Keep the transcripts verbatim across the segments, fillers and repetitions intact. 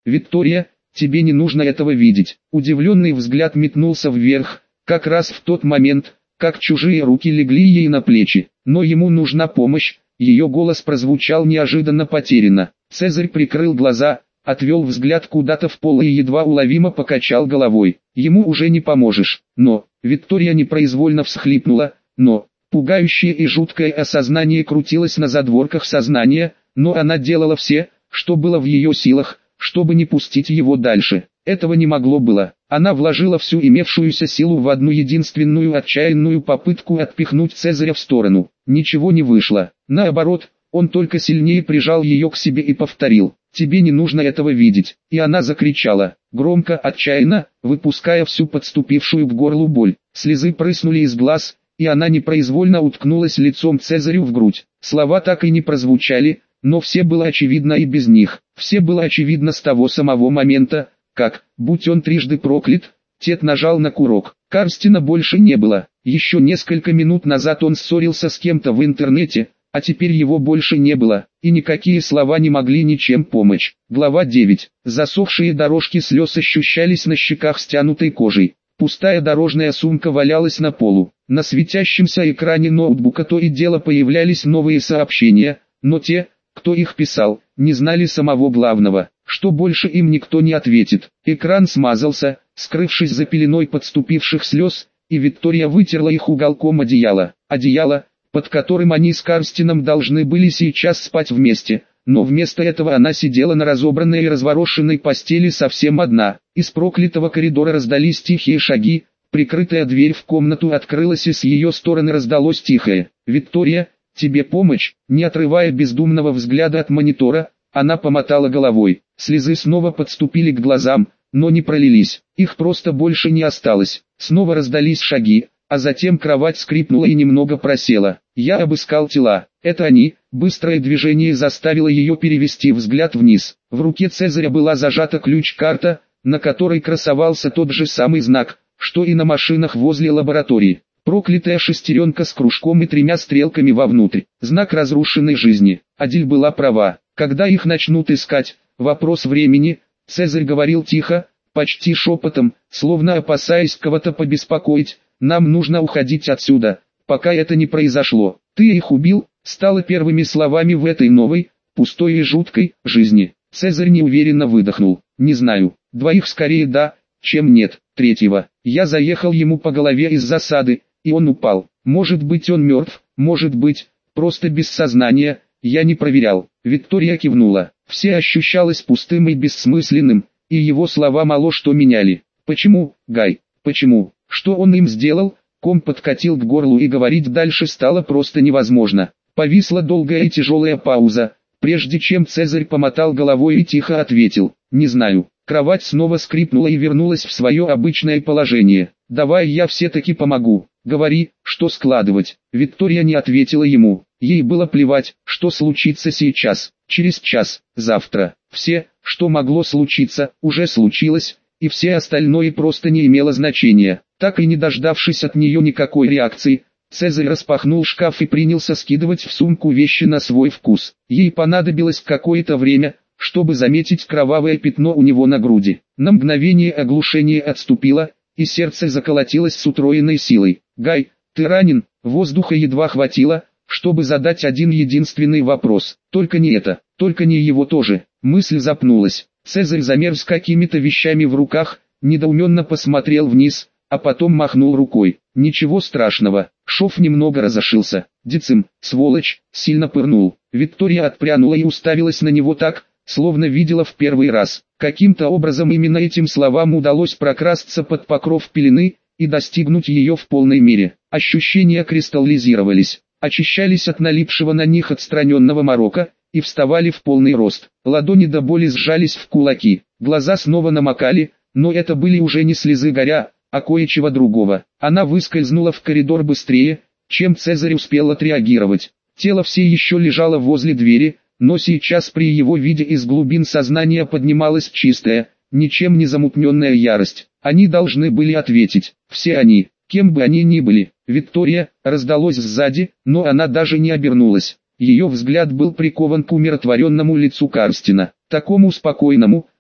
Виктория, тебе не нужно этого видеть. Удивленный взгляд метнулся вверх, как раз в тот момент, как чужие руки легли ей на плечи. Но ему нужна помощь, ее голос прозвучал неожиданно потерянно. Цезарь прикрыл глаза, отвел взгляд куда-то в пол и едва уловимо покачал головой. Ему уже не поможешь. Но, Виктория непроизвольно всхлипнула, но, пугающее и жуткое осознание крутилось на задворках сознания, но она делала все, что было в ее силах, чтобы не пустить его дальше. Этого не могло было. Она вложила всю имевшуюся силу в одну единственную отчаянную попытку отпихнуть Цезаря в сторону. Ничего не вышло. Наоборот, он только сильнее прижал ее к себе и повторил: «Тебе не нужно этого видеть». И она закричала, громко, отчаянно, выпуская всю подступившую к горлу боль. Слезы прыснули из глаз, и она непроизвольно уткнулась лицом Цезарю в грудь. Слова так и не прозвучали, но все было очевидно и без них. Все было очевидно с того самого момента, как, будь он трижды проклят, Тед нажал на курок. Карстина больше не было. Еще несколько минут назад он ссорился с кем-то в интернете, а теперь его больше не было, и никакие слова не могли ничем помочь. Глава девять. Засохшие дорожки слез ощущались на щеках стянутой кожей. Пустая дорожная сумка валялась на полу. На светящемся экране ноутбука то и дело появлялись новые сообщения, но те, кто их писал, не знали самого главного, что больше им никто не ответит. Экран смазался, скрывшись за пеленой подступивших слез, и Виктория вытерла их уголком одеяла. Одеяло, под которым они с Карстином должны были сейчас спать вместе, но вместо этого она сидела на разобранной и разворошенной постели совсем одна. Из проклятого коридора раздались тихие шаги, прикрытая дверь в комнату открылась и с ее стороны раздалось тихое: «Виктория, тебе помочь?» Не отрывая бездумного взгляда от монитора, она помотала головой. Слезы снова подступили к глазам, но не пролились, их просто больше не осталось. Снова раздались шаги, а затем кровать скрипнула и немного просела. Я обыскал тела. Это они. Быстрое движение заставило ее перевести взгляд вниз. В руке Цезаря была зажата ключ-карта, на которой красовался тот же самый знак, что и на машинах возле лаборатории. Проклятая шестеренка с кружком и тремя стрелками вовнутрь. Знак разрушенной жизни. Адиль была права. Когда их начнут искать, вопрос времени. Цезарь говорил тихо, почти шепотом, словно опасаясь кого-то побеспокоить. «Нам нужно уходить отсюда, пока это не произошло. Ты их убил», стало первыми словами в этой новой, пустой и жуткой, жизни. Цезарь неуверенно выдохнул. «Не знаю, двоих скорее да, чем нет, третьего. Я заехал ему по голове из засады, и он упал. Может быть он мертв, может быть, просто без сознания, я не проверял». Виктория кивнула. Все ощущалось пустым и бессмысленным, и его слова мало что меняли. «Почему, Гай, почему? Что он им сделал?» Ком подкатил к горлу, и говорить дальше стало просто невозможно. Повисла долгая и тяжелая пауза, прежде чем Цезарь помотал головой и тихо ответил: «Не знаю». Кровать снова скрипнула и вернулась в свое обычное положение. «Давай я все-таки помогу. Говори, что складывать». Виктория не ответила ему. Ей было плевать, что случится сейчас, через час, завтра. Все, что могло случиться, уже случилось, и все остальное просто не имело значения. Так и не дождавшись от нее никакой реакции, Цезарь распахнул шкаф и принялся скидывать в сумку вещи на свой вкус. Ей понадобилось какое-то время, чтобы заметить кровавое пятно у него на груди. На мгновение оглушение отступило, и сердце заколотилось с утроенной силой. «Гай, ты ранен?» Воздуха едва хватило, чтобы задать один единственный вопрос. Только не это, только не его тоже. Мысль запнулась. Цезарь замер с какими-то вещами в руках, недоуменно посмотрел вниз, а потом махнул рукой. «Ничего страшного». Шов немного разошился. «Децим, сволочь», сильно пырнул. Виктория отпрянула и уставилась на него так, словно видела в первый раз. Каким-то образом именно этим словам удалось прокрасться под покров пелены и достигнуть ее в полной мере. Ощущения кристаллизировались, очищались от налипшего на них отстраненного морока и вставали в полный рост. Ладони до боли сжались в кулаки, глаза снова намокали, но это были уже не слезы горя, а кое-чего другого. Она выскользнула в коридор быстрее, чем Цезарь успел отреагировать. Тело все еще лежало возле двери, но сейчас при его виде из глубин сознания поднималась чистая, ничем не замутненная ярость. Они должны были ответить, все они, кем бы они ни были. «Виктория», раздалось сзади, но она даже не обернулась. Ее взгляд был прикован к умиротворенному лицу Карстина, такому спокойному,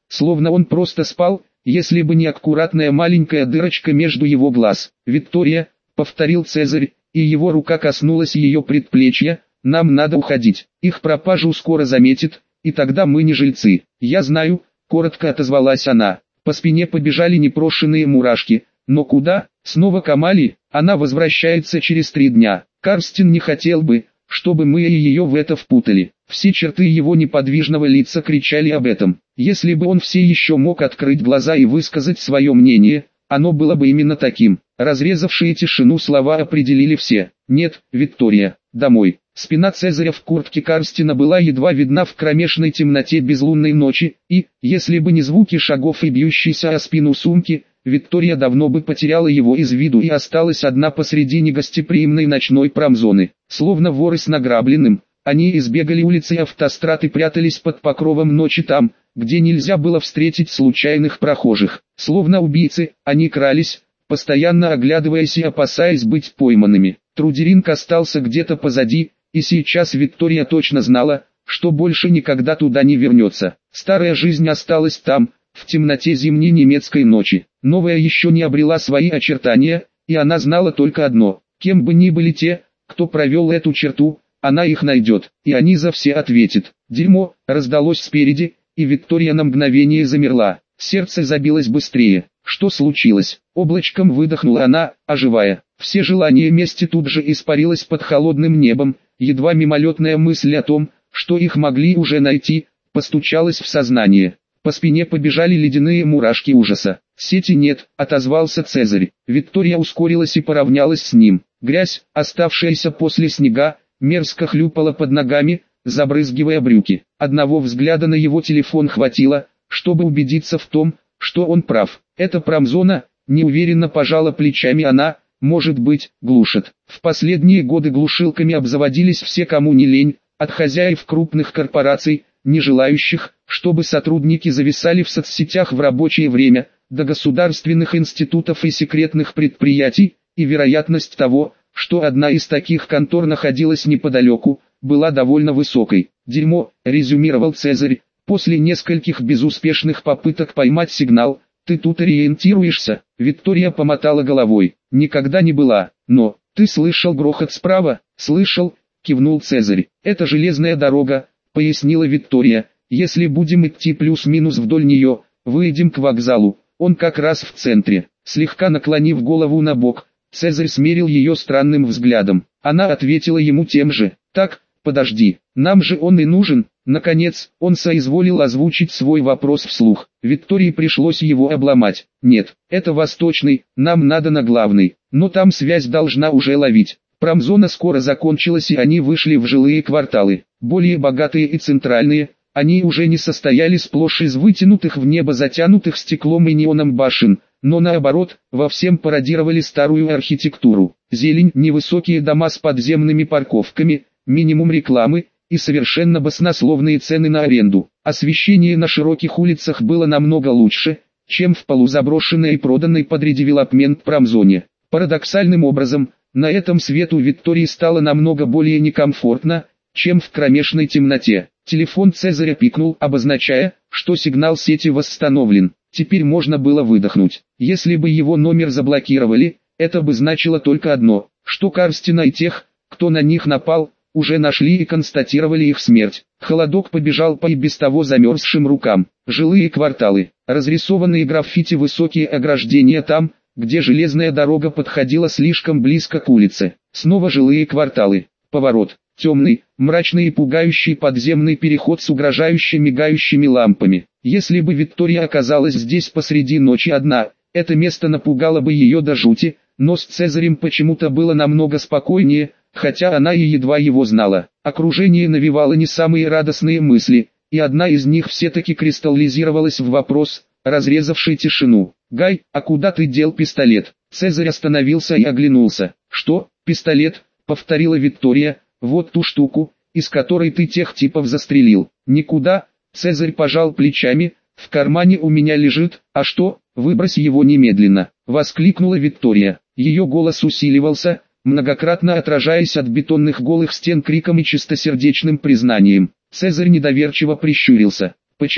словно он просто спал, если бы не аккуратная маленькая дырочка между его глаз. «Виктория», — повторил Цезарь, и его рука коснулась ее предплечья, — «нам надо уходить, их пропажу скоро заметит, и тогда мы не жильцы». «Я знаю», — коротко отозвалась она. По спине побежали непрошенные мурашки. Но куда? Снова к Амалии? Она возвращается через три дня. Карстин не хотел бы, чтобы мы и ее в это впутали. Все черты его неподвижного лица кричали об этом. Если бы он все еще мог открыть глаза и высказать свое мнение, оно было бы именно таким. Разрезавшие тишину слова определили все. «Нет, Виктория, домой». Спина Цезаря в куртке Карстина была едва видна в кромешной темноте безлунной ночи, и, если бы не звуки шагов и бьющейся о спину сумки, Виктория давно бы потеряла его из виду и осталась одна посреди негостеприимной ночной промзоны. Словно воры с награбленным, они избегали улицы и автострад и прятались под покровом ночи там, где нельзя было встретить случайных прохожих. Словно убийцы, они крались, постоянно оглядываясь и опасаясь быть пойманными. Трудеринг остался где-то позади, и сейчас Виктория точно знала, что больше никогда туда не вернется. Старая жизнь осталась там, в темноте зимней немецкой ночи. Новая еще не обрела свои очертания, и она знала только одно: кем бы ни были те, кто провел эту черту, она их найдет, и они за все ответят. «Дерьмо!» раздалось спереди, и Виктория на мгновение замерла. Сердце забилось быстрее. Что случилось? Облачком выдохнула она, оживая. Все желания мести тут же испарилось под холодным небом, едва мимолетная мысль о том, что их могли уже найти, постучалась в сознание. По спине побежали ледяные мурашки ужаса. «Сети нет», — отозвался Цезарь. Виктория ускорилась и поравнялась с ним. Грязь, оставшаяся после снега, мерзко хлюпала под ногами, забрызгивая брюки. Одного взгляда на его телефон хватило, чтобы убедиться в том, что он прав. «Это промзона», — неуверенно пожала плечами она, — «может быть, глушат». В последние годы глушилками обзаводились все, кому не лень, от хозяев крупных корпораций, не желающих, чтобы сотрудники зависали в соцсетях в рабочее время, до государственных институтов и секретных предприятий, и вероятность того, что одна из таких контор находилась неподалеку, была довольно высокой. «Дерьмо», — резюмировал Цезарь, после нескольких безуспешных попыток поймать сигнал. «Ты тут ориентируешься?» Виктория помотала головой. «Никогда не была, но...» «Ты слышал грохот справа?» «Слышал», — кивнул Цезарь. «Это железная дорога», — пояснила Виктория. «Если будем идти плюс-минус вдоль нее, выйдем к вокзалу, он как раз в центре». Слегка наклонив голову на бок, Цезарь смерил ее странным взглядом. Она ответила ему тем же. «Так, подожди, нам же он и нужен». Наконец, он соизволил озвучить свой вопрос вслух. Виктории пришлось его обломать. «Нет, это восточный, нам надо на главный, но там связь должна уже ловить». Промзона скоро закончилась, и они вышли в жилые кварталы. Более богатые и центральные, они уже не состояли сплошь из вытянутых в небо затянутых стеклом и неоном башен, но наоборот, во всем пародировали старую архитектуру. Зелень, невысокие дома с подземными парковками, минимум рекламы и совершенно баснословные цены на аренду. Освещение на широких улицах было намного лучше, чем в полузаброшенной и проданной под редевелопмент промзоне. Парадоксальным образом, на этом свету Виктории стало намного более некомфортно, чем в кромешной темноте. Телефон Цезаря пикнул, обозначая, что сигнал сети восстановлен. Теперь можно было выдохнуть. Если бы его номер заблокировали, это бы значило только одно, что Карстина и тех, кто на них напал, уже нашли и констатировали их смерть. Холодок побежал по и без того замерзшим рукам. Жилые кварталы, разрисованные граффити, высокие ограждения там, где железная дорога подходила слишком близко к улице. Снова жилые кварталы. Поворот. Темный, мрачный и пугающий подземный переход с угрожающе мигающими лампами. Если бы Виктория оказалась здесь посреди ночи одна, это место напугало бы ее до жути, но с Цезарем почему-то было намного спокойнее, хотя она и едва его знала. Окружение навевало не самые радостные мысли, и одна из них все-таки кристаллизировалась в вопрос, разрезавший тишину. «Гай, а куда ты дел пистолет?» Цезарь остановился и оглянулся. «Что, пистолет?» — повторила Виктория. «Вот ту штуку, из которой ты тех типов застрелил». «Никуда», — Цезарь пожал плечами, — «в кармане у меня лежит, а что, выбрось его немедленно», — воскликнула Виктория. Ее голос усиливался, многократно отражаясь от бетонных голых стен криком и чистосердечным признанием. Цезарь недоверчиво прищурился. «Почему?»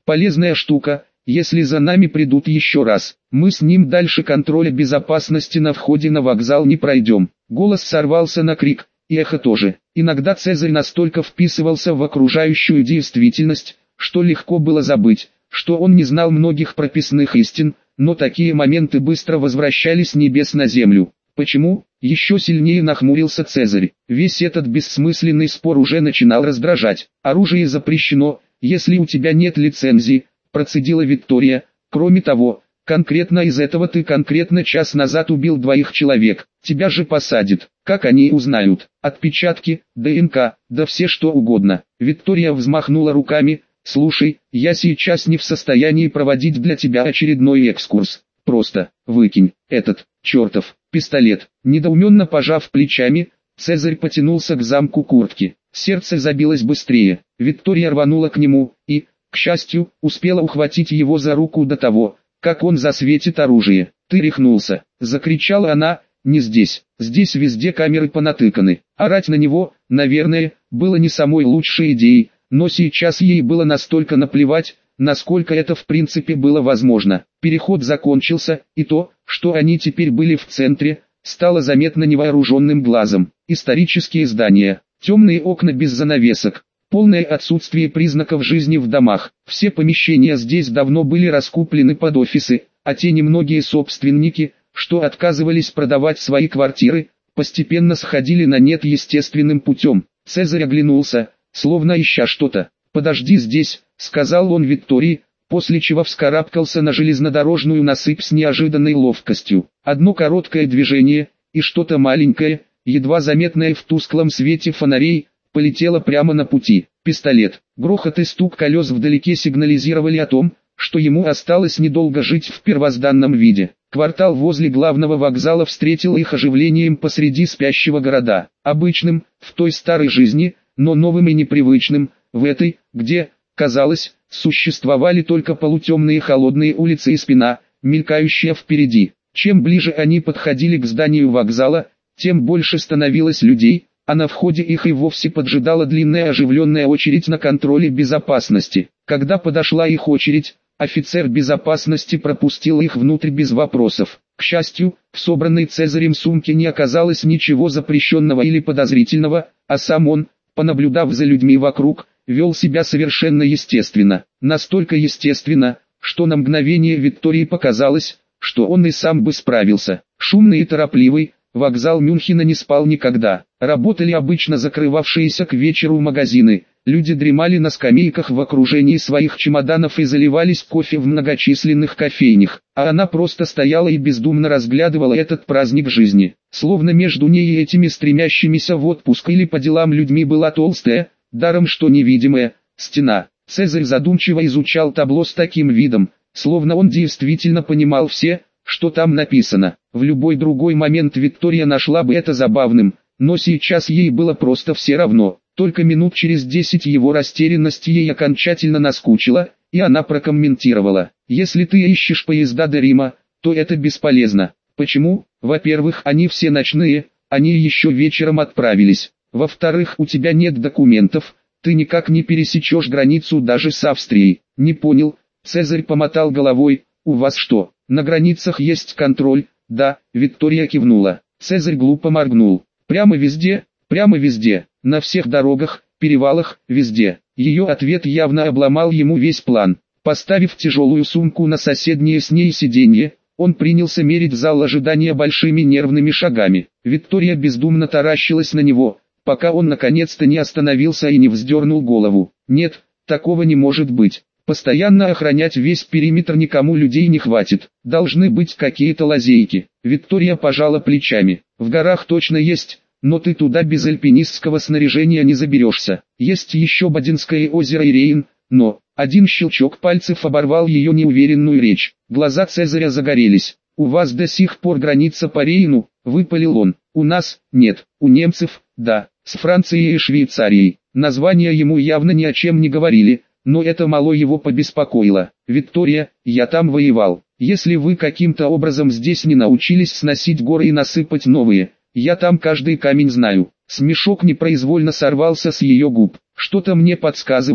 Полезная штука, если за нами придут еще раз. Мы с ним дальше контроля безопасности на входе на вокзал не пройдем. Голос сорвался на крик, и эхо тоже. Иногда Цезарь настолько вписывался в окружающую действительность, что легко было забыть, что он не знал многих прописных истин, но такие моменты быстро возвращались с небес на землю. Почему? Еще сильнее нахмурился Цезарь. Весь этот бессмысленный спор уже начинал раздражать. Оружие запрещено, если у тебя нет лицензии, процедила Виктория. Кроме того, конкретно из этого ты конкретно час назад убил двоих человек. Тебя же посадят. Как они узнают? Отпечатки, ДНК, да все что угодно. Виктория взмахнула руками. Слушай, я сейчас не в состоянии проводить для тебя очередной экскурс. Просто выкинь этот чертов пистолет. Недоуменно пожав плечами, Цезарь потянулся к замку куртки. Сердце забилось быстрее. Виктория рванула к нему и, к счастью, успела ухватить его за руку до того, как он засветит оружие. «Ты рехнулся!» — закричала она. «Не здесь. Здесь везде камеры понатыканы». Орать на него, наверное, было не самой лучшей идеей, но сейчас ей было настолько наплевать, насколько это в принципе было возможно. Переход закончился, и то, что они теперь были в центре, стало заметно невооруженным глазом. Исторические здания, темные окна без занавесок, полное отсутствие признаков жизни в домах. Все помещения здесь давно были раскуплены под офисы, а те немногие собственники, что отказывались продавать свои квартиры, постепенно сходили на нет естественным путем. Цезарь оглянулся, словно ища что-то. «Подожди здесь», — сказал он Виктории, после чего вскарабкался на железнодорожную насыпь с неожиданной ловкостью. Одно короткое движение, и что-то маленькое, едва заметное в тусклом свете фонарей, полетело прямо на пути. Пистолет, грохот и стук колес вдалеке сигнализировали о том, что ему осталось недолго жить в первозданном виде. Квартал возле главного вокзала встретил их оживлением посреди спящего города. Обычным, в той старой жизни, но новым и непривычным, в этой, где, казалось, существовали только полутемные холодные улицы и спина, мелькающая впереди. Чем ближе они подходили к зданию вокзала, тем больше становилось людей, а на входе их и вовсе поджидала длинная оживленная очередь на контроле безопасности. Когда подошла их очередь, офицер безопасности пропустил их внутрь без вопросов. К счастью, в собранной Цезарем сумке не оказалось ничего запрещенного или подозрительного, а сам он, понаблюдав за людьми вокруг, вел себя совершенно естественно. Настолько естественно, что на мгновение Виктории показалось, что он и сам бы справился. Шумный и торопливый, вокзал Мюнхена не спал никогда. Работали обычно закрывавшиеся к вечеру магазины. Люди дремали на скамейках в окружении своих чемоданов и заливались кофе в многочисленных кофейнях. А она просто стояла и бездумно разглядывала этот праздник жизни. Словно между ней и этими стремящимися в отпуск или по делам людьми была толстая, даром что невидимая, стена. Цезарь задумчиво изучал табло с таким видом, словно он действительно понимал все, что там написано. В любой другой момент Виктория нашла бы это забавным, но сейчас ей было просто все равно. Только минут через десять его растерянность ей окончательно наскучила, и она прокомментировала: «Если ты ищешь поезда до Рима, то это бесполезно». Почему? Во-первых, они все ночные, они еще вечером отправились. Во-вторых, у тебя нет документов, ты никак не пересечешь границу даже с Австрией. Не понял, Цезарь помотал головой. У вас что, на границах есть контроль? Да, Виктория кивнула. Цезарь глупо моргнул. Прямо везде, прямо везде, на всех дорогах, перевалах, везде. Ее ответ явно обломал ему весь план. Поставив тяжелую сумку на соседнее с ней сиденье, он принялся мерить зал ожидания большими нервными шагами. Виктория бездумно таращилась на него, пока он наконец-то не остановился и не вздернул голову. Нет, такого не может быть. Постоянно охранять весь периметр никому людей не хватит. Должны быть какие-то лазейки. Виктория пожала плечами. В горах точно есть, но ты туда без альпинистского снаряжения не заберешься. Есть еще Бодинское озеро и Рейн, но... Один щелчок пальцев оборвал ее неуверенную речь. Глаза Цезаря загорелись. «У вас до сих пор граница по Рейну», — выпалил он. «У нас, нет, у немцев, да, с Францией и Швейцарией». Названия ему явно ни о чем не говорили, но это мало его побеспокоило. «Виктория, я там воевал. Если вы каким-то образом здесь не научились сносить горы и насыпать новые, я там каждый камень знаю». Смешок непроизвольно сорвался с ее губ. «Что-то мне подсказывает,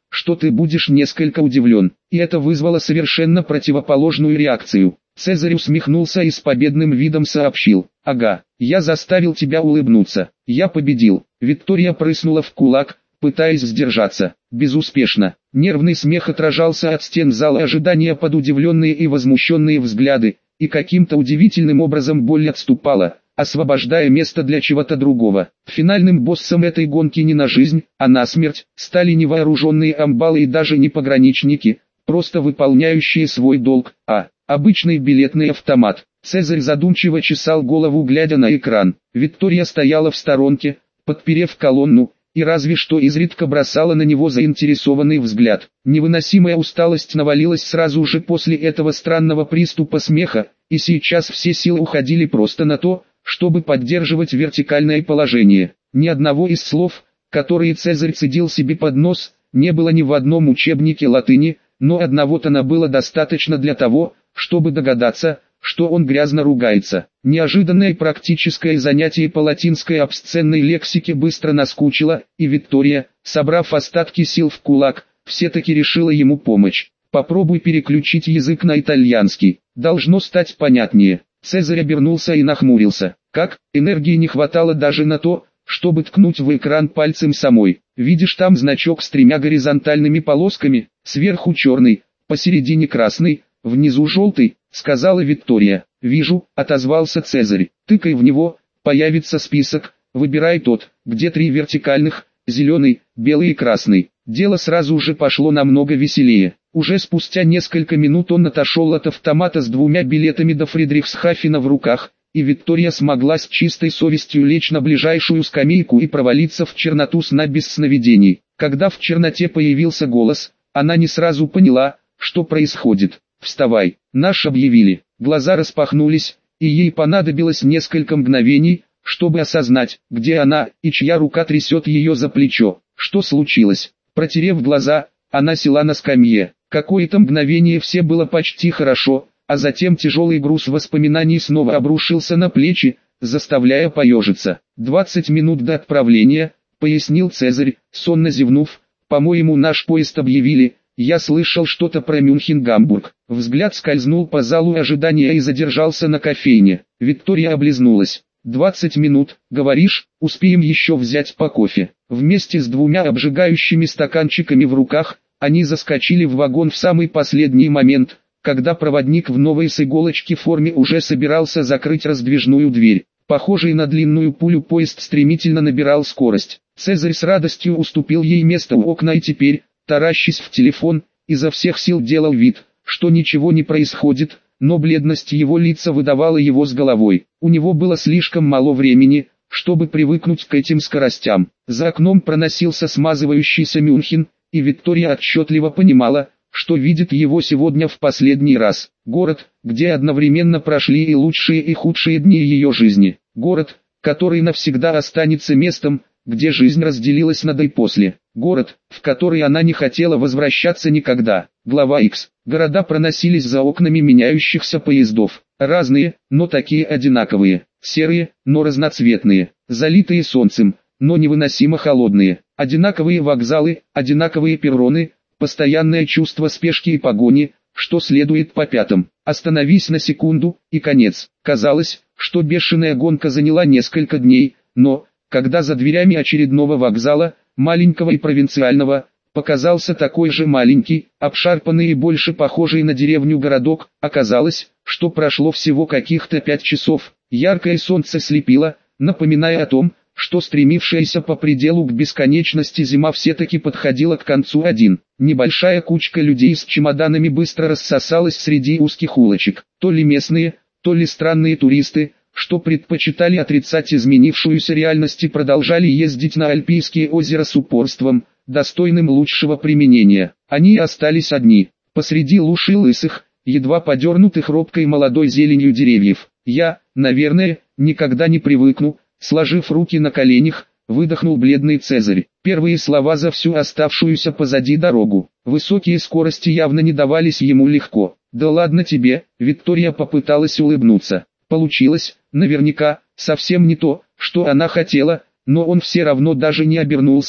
что ты будешь несколько удивлен. И это вызвало совершенно противоположную реакцию. Цезарь усмехнулся и с победным видом сообщил: «Ага, я заставил тебя улыбнуться. Я победил». Виктория прыснула в кулак, пытаясь сдержаться. Безуспешно. Нервный смех отражался от стен зала ожидания под удивленные и возмущенные взгляды, и каким-то удивительным образом боль отступала, освобождая место для чего-то другого. Финальным боссом этой гонки не на жизнь, а на смерть стали не вооруженные амбалы и даже не пограничники, просто выполняющие свой долг, а обычный билетный автомат. Цезарь задумчиво чесал голову, глядя на экран. Виктория стояла в сторонке, подперев колонну, и разве что изредка бросала на него заинтересованный взгляд. Невыносимая усталость навалилась сразу же после этого странного приступа смеха, и сейчас все силы уходили просто на то, чтобы поддерживать вертикальное положение. Ни одного из слов, которые Цезарь цедил себе под нос, не было ни в одном учебнике латыни, но одного тона было достаточно для того, чтобы догадаться, что он грязно ругается. Неожиданное практическое занятие по латинской обсценной лексике быстро наскучило, и Виктория, собрав остатки сил в кулак, все-таки решила ему помочь. «Попробуй переключить язык на итальянский, должно стать понятнее». Цезарь обернулся и нахмурился. Как, энергии не хватало даже на то, чтобы ткнуть в экран пальцем самой. «Видишь там значок с тремя горизонтальными полосками, сверху черный, посередине красный, внизу желтый», — сказала Виктория. «Вижу», — отозвался Цезарь. «Тыкай в него, появится список, выбирай тот, где три вертикальных, зеленый, белый и красный». Дело сразу же пошло намного веселее. Уже спустя несколько минут он отошел от автомата с двумя билетами до Фридрихсхафена в руках, и Виктория смогла с чистой совестью лечь на ближайшую скамейку и провалиться в черноту сна без сновидений. Когда в черноте появился голос, она не сразу поняла, что происходит. «Вставай, наш объявили». Глаза распахнулись, и ей понадобилось несколько мгновений, чтобы осознать, где она, и чья рука трясет ее за плечо. Что случилось? Протерев глаза, она села на скамье. Какое-то мгновение все было почти хорошо, а затем тяжелый груз воспоминаний снова обрушился на плечи, заставляя поежиться. «Двадцать минут до отправления», — пояснил Цезарь, сонно зевнув. «По-моему, наш поезд объявили. Я слышал что-то про Мюнхен-Гамбург». Взгляд скользнул по залу ожидания и задержался на кофейне. Виктория облизнулась. «Двадцать минут, говоришь, успеем еще взять по кофе». Вместе с двумя обжигающими стаканчиками в руках, они заскочили в вагон в самый последний момент, когда проводник в новой с иголочки форме уже собирался закрыть раздвижную дверь. Похожий на длинную пулю поезд стремительно набирал скорость. Цезарь с радостью уступил ей место у окна и теперь, таращась в телефон, изо всех сил делал вид, что ничего не происходит, но бледность его лица выдавала его с головой. У него было слишком мало времени, чтобы привыкнуть к этим скоростям. За окном проносился смазывающийся Мюнхен, и Виктория отчетливо понимала, что видит его сегодня в последний раз. Город, где одновременно прошли и лучшие и худшие дни ее жизни. Город, который навсегда останется местом, где жизнь разделилась на до и после. Город, в который она не хотела возвращаться никогда. Глава Х. Города проносились за окнами меняющихся поездов. Разные, но такие одинаковые. Серые, но разноцветные. Залитые солнцем, но невыносимо холодные. Одинаковые вокзалы, одинаковые перроны, постоянное чувство спешки и погони, что следует по пятам. Остановись на секунду, и конец. Казалось, что бешеная гонка заняла несколько дней, но, когда за дверями очередного вокзала, маленького и провинциального, показался такой же маленький, обшарпанный и больше похожий на деревню городок, оказалось, что прошло всего каких-то пять часов. Яркое солнце слепило, напоминая о том, что стремившаяся по пределу к бесконечности зима все-таки подходила к концу. Один. Небольшая кучка людей с чемоданами быстро рассосалась среди узких улочек. То ли местные, то ли странные туристы, что предпочитали отрицать изменившуюся реальность и продолжали ездить на Альпийские озера с упорством, достойным лучшего применения. Они остались одни, посреди луж и лысых, едва подернутых робкой молодой зеленью деревьев. «Я, наверное, никогда не привыкну», сложив руки на коленях, выдохнул бледный Цезарь. Первые слова за всю оставшуюся позади дорогу. Высокие скорости явно не давались ему легко. «Да ладно тебе», Виктория попыталась улыбнуться. Получилось, наверняка, совсем не то, что она хотела, но он все равно даже не обернулся,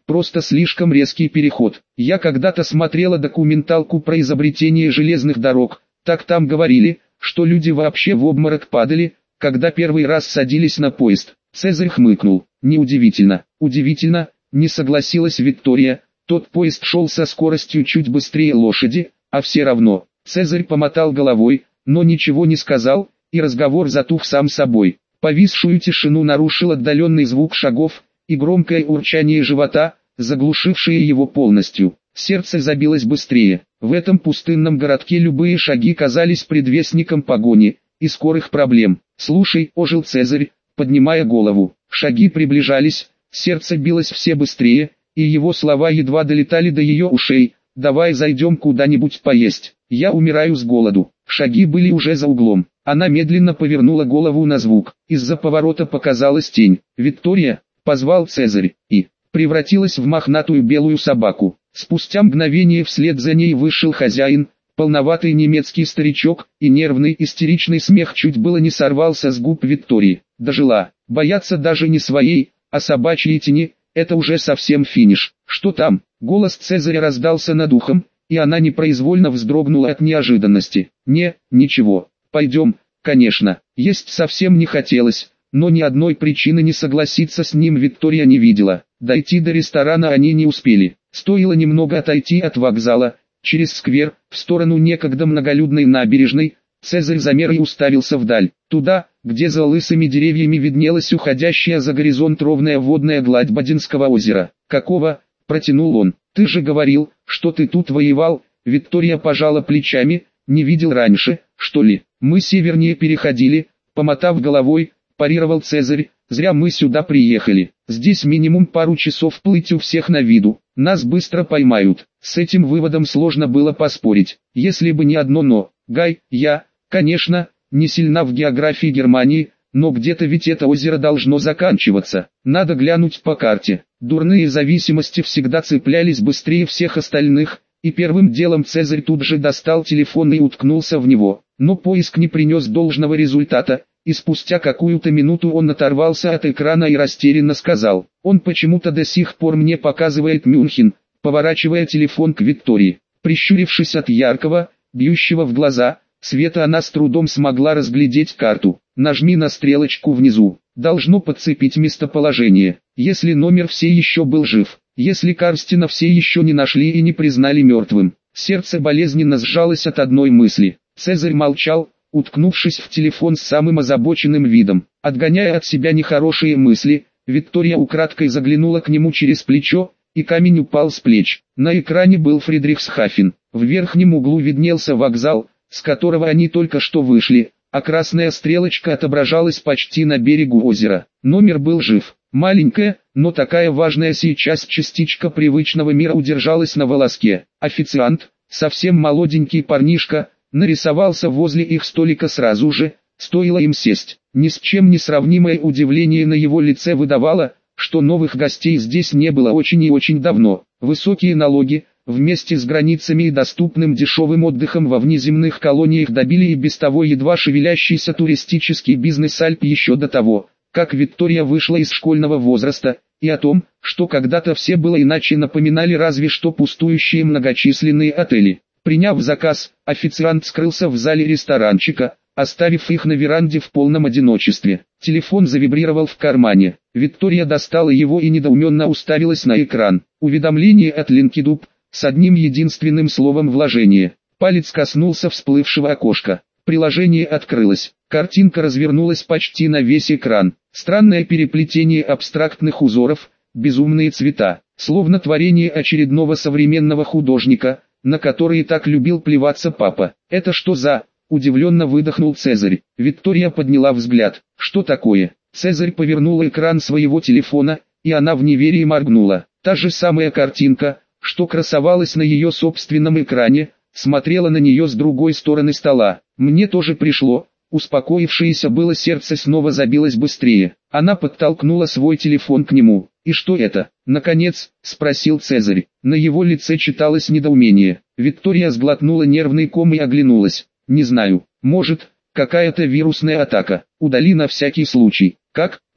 просто слишком резкий переход. Я когда-то смотрела документалку про изобретение железных дорог, так там говорили, что люди вообще в обморок падали, когда первый раз садились на поезд. Цезарь хмыкнул. Неудивительно. Удивительно, не согласилась Виктория, тот поезд шел со скоростью чуть быстрее лошади, а все равно. Цезарь помотал головой, но ничего не сказал, и разговор затух сам собой. Повисшую тишину нарушил отдаленный звук шагов и громкое урчание живота, заглушившее его полностью. Сердце забилось быстрее. В этом пустынном городке любые шаги казались предвестником погони и скорых проблем. «Слушай», — ожил Цезарь, поднимая голову. Шаги приближались, сердце билось все быстрее, и его слова едва долетали до ее ушей. «Давай зайдем куда-нибудь поесть. Я умираю с голоду». Шаги были уже за углом. Она медленно повернула голову на звук. Из-за поворота показалась тень. «Виктория», — позвал Цезарь, и превратилась в мохнатую белую собаку. Спустя мгновение вслед за ней вышел хозяин, полноватый немецкий старичок, и нервный истеричный смех чуть было не сорвался с губ Виктории. Дожила. Бояться даже не своей, а собачьей тени, это уже совсем финиш. «Что там?» Голос Цезаря раздался над ухом, и она непроизвольно вздрогнула от неожиданности. «Не, ничего. Пойдем». Конечно, есть совсем не хотелось, но ни одной причины не согласиться с ним Виктория не видела. Дойти до ресторана они не успели. Стоило немного отойти от вокзала, через сквер, в сторону некогда многолюдной набережной, Цезарь замер и уставился вдаль, туда, где за лысыми деревьями виднелась уходящая за горизонт ровная водная гладь Бодинского озера. «Какого?» – протянул он. «Ты же говорил, что ты тут воевал». Виктория пожала плечами. «Не видел раньше, что ли? Мы севернее переходили», – помотав головой, парировал Цезарь. «Зря мы сюда приехали. Здесь минимум пару часов плыть у всех на виду. Нас быстро поймают». С этим выводом сложно было поспорить, если бы не одно «но». «Гай, я, конечно, не сильна в географии Германии, но где-то ведь это озеро должно заканчиваться. Надо глянуть по карте». Дурные зависимости всегда цеплялись быстрее всех остальных, и первым делом Цезарь тут же достал телефон и уткнулся в него. Но поиск не принес должного результата, и спустя какую-то минуту он оторвался от экрана и растерянно сказал: «Он почему-то до сих пор мне показывает Мюнхен», поворачивая телефон к Виктории. Прищурившись от яркого, бьющего в глаза света, она с трудом смогла разглядеть карту. «Нажми на стрелочку внизу. Должно подцепить местоположение. Если номер все еще был жив, если Карстина все еще не нашли и не признали мертвым». Сердце болезненно сжалось от одной мысли. Цезарь молчал, уткнувшись в телефон с самым озабоченным видом. Отгоняя от себя нехорошие мысли, Виктория украдкой заглянула к нему через плечо, и камень упал с плеч. На экране был Фридрихсхафен. В верхнем углу виднелся вокзал, с которого они только что вышли, а красная стрелочка отображалась почти на берегу озера. Номер был жив. Маленькая, но такая важная сейчас частичка привычного мира удержалась на волоске. Официант, совсем молоденький парнишка, нарисовался возле их столика сразу же, стоило им сесть. Ни с чем не сравнимое удивление на его лице выдавало, что новых гостей здесь не было очень и очень давно. Высокие налоги, вместе с границами и доступным дешевым отдыхом во внеземных колониях, добили и без того едва шевелящийся туристический бизнес Альп еще до того, как Виктория вышла из школьного возраста, и о том, что когда-то все было иначе, напоминали разве что пустующие многочисленные отели. Приняв заказ, официант скрылся в зале ресторанчика, оставив их на веранде в полном одиночестве. Телефон завибрировал в кармане. Виктория достала его и недоуменно уставилась на экран. Уведомление от LinkedIn, с одним единственным словом «вложение». Палец коснулся всплывшего окошка. Приложение открылось. Картинка развернулась почти на весь экран. Странное переплетение абстрактных узоров, безумные цвета, словно творение очередного современного художника, на которые так любил плеваться папа. «Это что за...» — удивленно выдохнул Цезарь. Виктория подняла взгляд. «Что такое?» Цезарь повернул экран своего телефона, и она в неверии моргнула. Та же самая картинка, что красовалась на ее собственном экране, смотрела на нее с другой стороны стола. «Мне тоже пришло». Успокоившееся было сердце снова забилось быстрее. Она подтолкнула свой телефон к нему. «И что это?» «Наконец?» — спросил Цезарь. На его лице читалось недоумение. Виктория сглотнула нервный ком и оглянулась. «Не знаю. Может, какая-то вирусная атака. Удали на всякий случай». «Как?»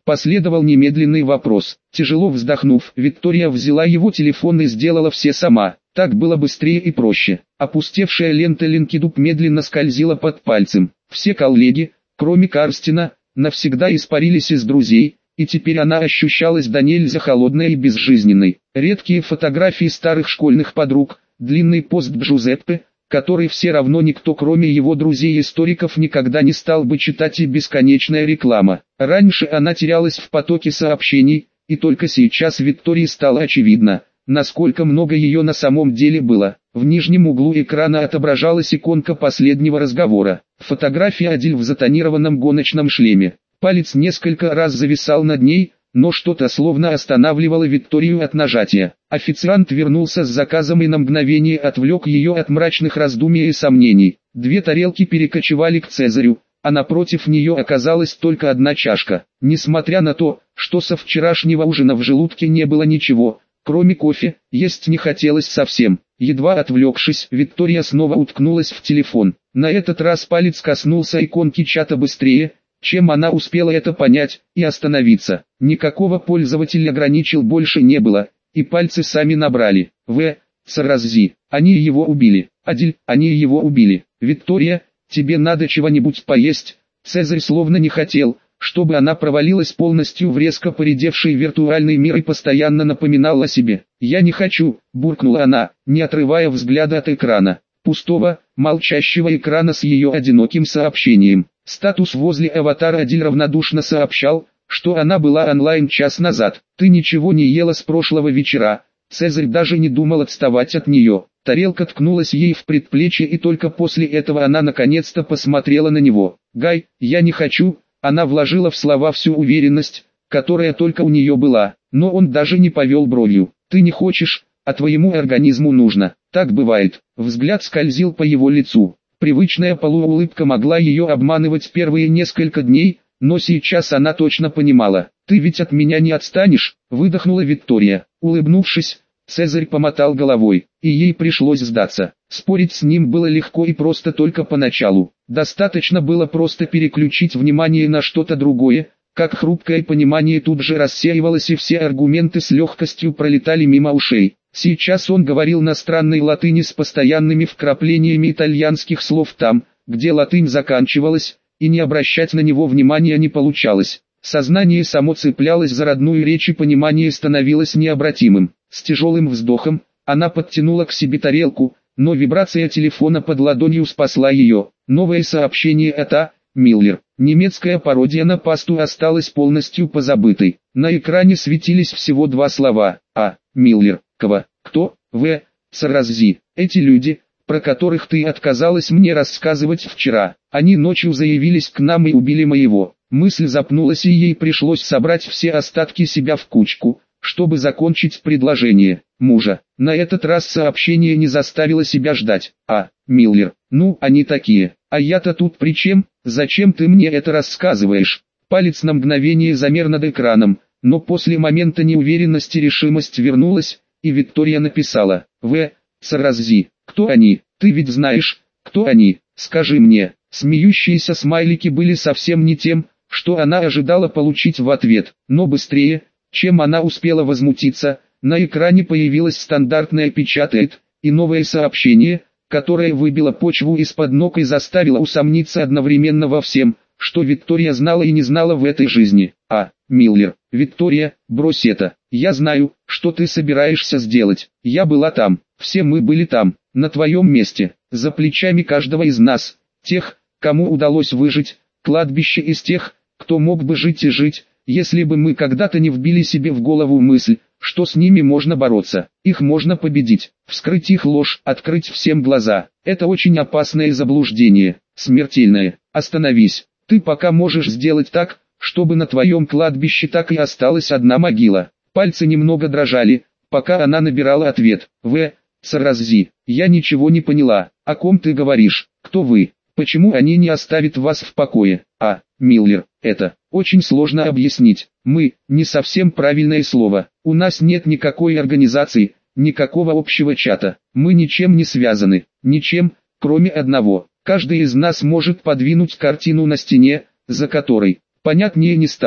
Последовал немедленный вопрос. Тяжело вздохнув, Виктория взяла его телефон и сделала все сама. Так было быстрее и проще. Опустевшая лента LinkedIn медленно скользила под пальцем. Все коллеги, кроме Карстина, навсегда испарились из друзей, и теперь она ощущалась до нельзя холодной и безжизненной. Редкие фотографии старых школьных подруг, длинный пост Джузеппе, который все равно никто кроме его друзей-историков никогда не стал бы читать, и бесконечная реклама. Раньше она терялась в потоке сообщений, и только сейчас Виктории стало очевидно, насколько много ее на самом деле было. В нижнем углу экрана отображалась иконка последнего разговора. Фотография Адиль в затонированном гоночном шлеме. Палец несколько раз зависал над ней, но что-то словно останавливало Викторию от нажатия. Официант вернулся с заказом и на мгновение отвлек ее от мрачных раздумий и сомнений. Две тарелки перекочевали к Цезарю, а напротив нее оказалась только одна чашка. Несмотря на то, что со вчерашнего ужина в желудке не было ничего, кроме кофе, есть не хотелось совсем. Едва отвлекшись, Виктория снова уткнулась в телефон. На этот раз палец коснулся иконки чата быстрее, чем она успела это понять, и остановиться. Никакого пользователя ограничил больше не было, и пальцы сами набрали. В. Цараззи. Они его убили. Адиль, они его убили. Виктория, тебе надо чего-нибудь поесть. Цезарь словно не хотел, чтобы она провалилась полностью в резко поредевший виртуальный мир и постоянно напоминал о себе. «Я не хочу», – буркнула она, не отрывая взгляда от экрана. Пустого, молчащего экрана с ее одиноким сообщением. Статус возле аватара Адиль равнодушно сообщал, что она была онлайн час назад. «Ты ничего не ела с прошлого вечера». Цезарь даже не думал отставать от нее. Тарелка ткнулась ей в предплечье, и только после этого она наконец-то посмотрела на него. «Гай, я не хочу». Она вложила в слова всю уверенность, которая только у нее была, но он даже не повел бровью. «Ты не хочешь, а твоему организму нужно. Так бывает». Взгляд скользил по его лицу. Привычная полуулыбка могла ее обманывать первые несколько дней, но сейчас она точно понимала. «Ты ведь от меня не отстанешь?» – выдохнула Виктория. Улыбнувшись, Цезарь помотал головой, и ей пришлось сдаться. Спорить с ним было легко и просто только поначалу. Достаточно было просто переключить внимание на что-то другое, как хрупкое понимание тут же рассеивалось, и все аргументы с легкостью пролетали мимо ушей. Сейчас он говорил на странной латыни с постоянными вкраплениями итальянских слов там, где латынь заканчивалась, и не обращать на него внимания не получалось. Сознание само цеплялось за родную речь, и понимание становилось необратимым. С тяжелым вздохом, она подтянула к себе тарелку, но вибрация телефона под ладонью спасла ее. Новое сообщение от А. Миллер. Немецкая пародия на пасту осталась полностью позабытой. На экране светились всего два слова. А. Миллер. Кого? Кто? В. Цараззи. Эти люди, про которых ты отказалась мне рассказывать вчера. Они ночью заявились к нам и убили моего. Мысль запнулась, и ей пришлось собрать все остатки себя в кучку, чтобы закончить предложение мужа. На этот раз сообщение не заставило себя ждать. А. Миллер. Ну, они такие. А я-то тут при чем? Зачем ты мне это рассказываешь? Палец на мгновение замер над экраном, но после момента неуверенности решимость вернулась, и Виктория написала: В. Цараззи. Кто они? Ты ведь знаешь, кто они? Скажи мне. Смеющиеся смайлики были совсем не тем, что она ожидала получить в ответ, но быстрее, чем она успела возмутиться, на экране появилась стандартная печатает, и новое сообщение, которое выбило почву из-под ног и заставило усомниться одновременно во всем, что Виктория знала и не знала в этой жизни. А. Миллер. Виктория, брось это. Я знаю, что ты собираешься сделать. Я была там, все мы были там, на твоем месте, за плечами каждого из нас, тех, кому удалось выжить, кладбище из тех, кто мог бы жить и жить, если бы мы когда-то не вбили себе в голову мысль, что с ними можно бороться, их можно победить, вскрыть их ложь, открыть всем глаза. Это очень опасное заблуждение, смертельное. Остановись, ты пока можешь сделать так, чтобы на твоем кладбище так и осталась одна могила. Пальцы немного дрожали, пока она набирала ответ. В. Цараззи. Я ничего не поняла. О ком ты говоришь? Кто вы? Почему они не оставят вас в покое? А. Миллер. Это очень сложно объяснить. Мы, не совсем правильное слово. У нас нет никакой организации, никакого общего чата. Мы ничем не связаны. Ничем, кроме одного. Каждый из нас может подвинуть картину на стене, за которой. Понятнее не стало,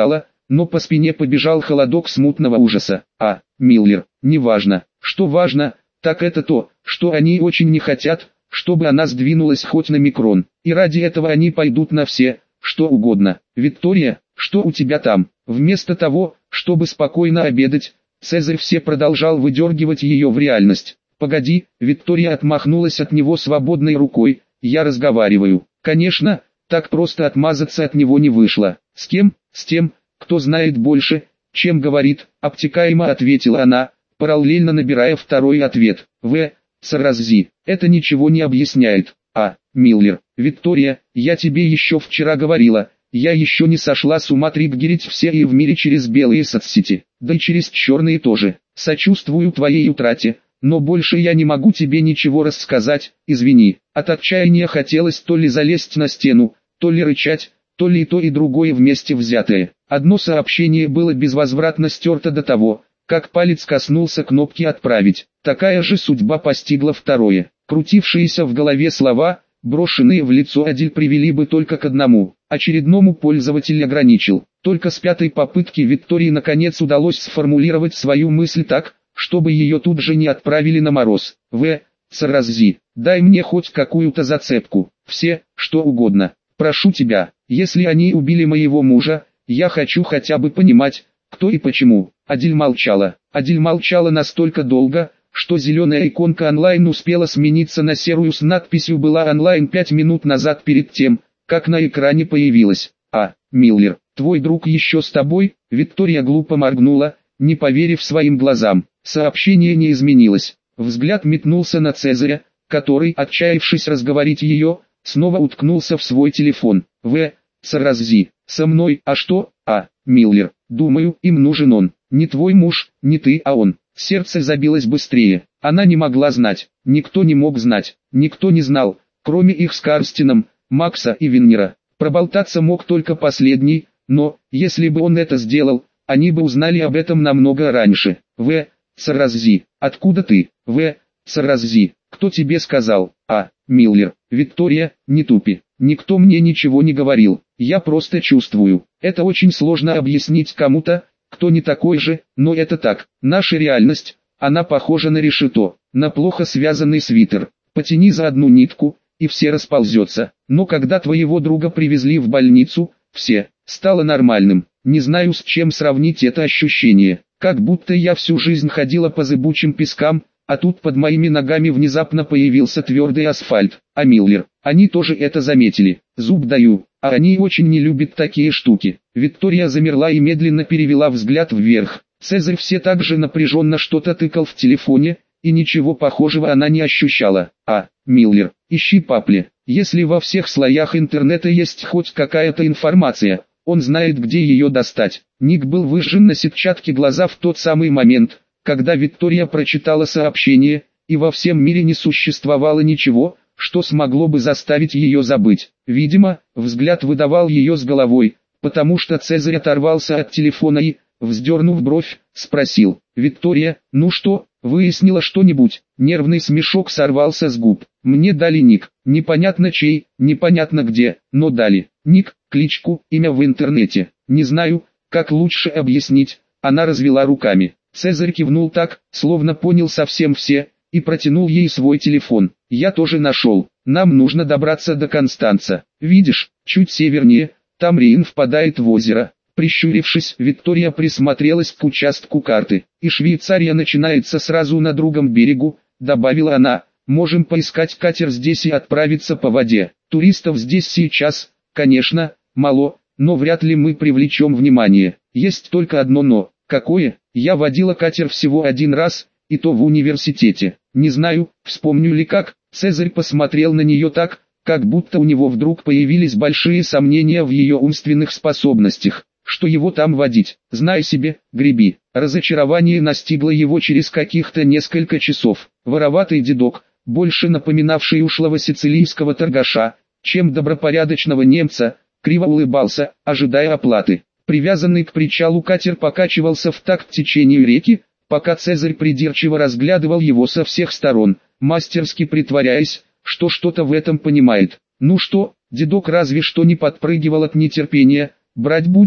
но по спине побежал холодок смутного ужаса. А, Миллер, неважно, что важно, так это то, что они очень не хотят, чтобы она сдвинулась хоть на микрон, и ради этого они пойдут на все, что угодно. Виктория, что у тебя там? Вместо того, чтобы спокойно обедать, Цезарь все продолжал выдергивать ее в реальность. Погоди, Виктория отмахнулась от него свободной рукой, я разговариваю. Конечно, так просто отмазаться от него не вышло. С кем? С тем, кто знает больше, чем говорит, обтекаемо ответила она, параллельно набирая второй ответ. В. Сараззи. Это ничего не объясняет. А. Миллер. Виктория, я тебе еще вчера говорила, я еще не сошла с ума триггерить все и в мире через белые соцсети, да и через черные тоже. Сочувствую твоей утрате, но больше я не могу тебе ничего рассказать, извини. От отчаяния хотелось то ли залезть на стену, то ли рычать, то ли и то и другое вместе взятое. Одно сообщение было безвозвратно стерто до того, как палец коснулся кнопки «Отправить». Такая же судьба постигла второе. Крутившиеся в голове слова, брошенные в лицо Адиль, привели бы только к одному. Очередному пользователь ограничил. Только с пятой попытки Виктории наконец удалось сформулировать свою мысль так, чтобы ее тут же не отправили на мороз. В. Сараззи, дай мне хоть какую-то зацепку. Все, что угодно. Прошу тебя, если они убили моего мужа, я хочу хотя бы понимать, кто и почему. Адиль молчала. Адиль молчала настолько долго, что зеленая иконка онлайн успела смениться на серую с надписью «Была онлайн» пять минут назад перед тем, как на экране появилась. А, Миллер, твой друг еще с тобой? Виктория глупо моргнула, не поверив своим глазам. Сообщение не изменилось. Взгляд метнулся на Цезаря, который, отчаявшись разговорить ее, снова уткнулся в свой телефон. В. Сараззи, со мной, а что? А, Миллер, думаю, им нужен он. Не твой муж, не ты, а он. Сердце забилось быстрее. Она не могла знать. Никто не мог знать. Никто не знал, кроме их с Карстином, Макса и Виннера. Проболтаться мог только последний, но, если бы он это сделал, они бы узнали об этом намного раньше. В. Сараззи, откуда ты? В. Сараззи, кто тебе сказал? А. Миллер, Виктория, не тупи. Никто мне ничего не говорил. Я просто чувствую. Это очень сложно объяснить кому-то, кто не такой же, но это так. Наша реальность, она похожа на решето, на плохо связанный свитер. Потяни за одну нитку, и все расползется. Но когда твоего друга привезли в больницу, все, стало нормальным. Не знаю, с чем сравнить это ощущение. Как будто я всю жизнь ходила по зыбучим пескам, а тут под моими ногами внезапно появился твердый асфальт. А Миллер, они тоже это заметили. Зуб даю, а они очень не любят такие штуки. Виктория замерла и медленно перевела взгляд вверх. Цезарь все так же напряженно что-то тыкал в телефоне, и ничего похожего она не ощущала. А, Миллер, ищи Папли. Если во всех слоях интернета есть хоть какая-то информация, он знает, где ее достать. Ник был выжжен на сетчатке глаза в тот самый момент, когда Виктория прочитала сообщение, и во всем мире не существовало ничего, что смогло бы заставить ее забыть. Видимо, взгляд выдавал ее с головой, потому что Цезарь оторвался от телефона и, вздернув бровь, спросил: «Виктория, ну что, выяснила что-нибудь?» Нервный смешок сорвался с губ. «Мне дали ник, непонятно чей, непонятно где, но дали. Ник, кличку, имя в интернете. Не знаю, как лучше объяснить». Она развела руками. Цезарь кивнул так, словно понял совсем все, и протянул ей свой телефон. «Я тоже нашел. Нам нужно добраться до Констанца. Видишь, чуть севернее, там Рейн впадает в озеро». Прищурившись, Виктория присмотрелась к участку карты. «И Швейцария начинается сразу на другом берегу», — добавила она. «Можем поискать катер здесь и отправиться по воде. Туристов здесь сейчас, конечно, мало, но вряд ли мы привлечем внимание. Есть только одно «но». Какое? Я водила катер всего один раз, и то в университете. Не знаю, вспомню ли как». Цезарь посмотрел на нее так, как будто у него вдруг появились большие сомнения в ее умственных способностях. Что его там водить? Знай себе, греби. Разочарование настигло его через каких-то несколько часов. Вороватый дедок, больше напоминавший ушлого сицилийского торгаша, чем добропорядочного немца, криво улыбался, ожидая оплаты. Привязанный к причалу катер покачивался в такт течению реки, пока Цезарь придирчиво разглядывал его со всех сторон, мастерски притворяясь, что что-то в этом понимает. «Ну что, дедок разве что не подпрыгивал от нетерпения. Брать будете?»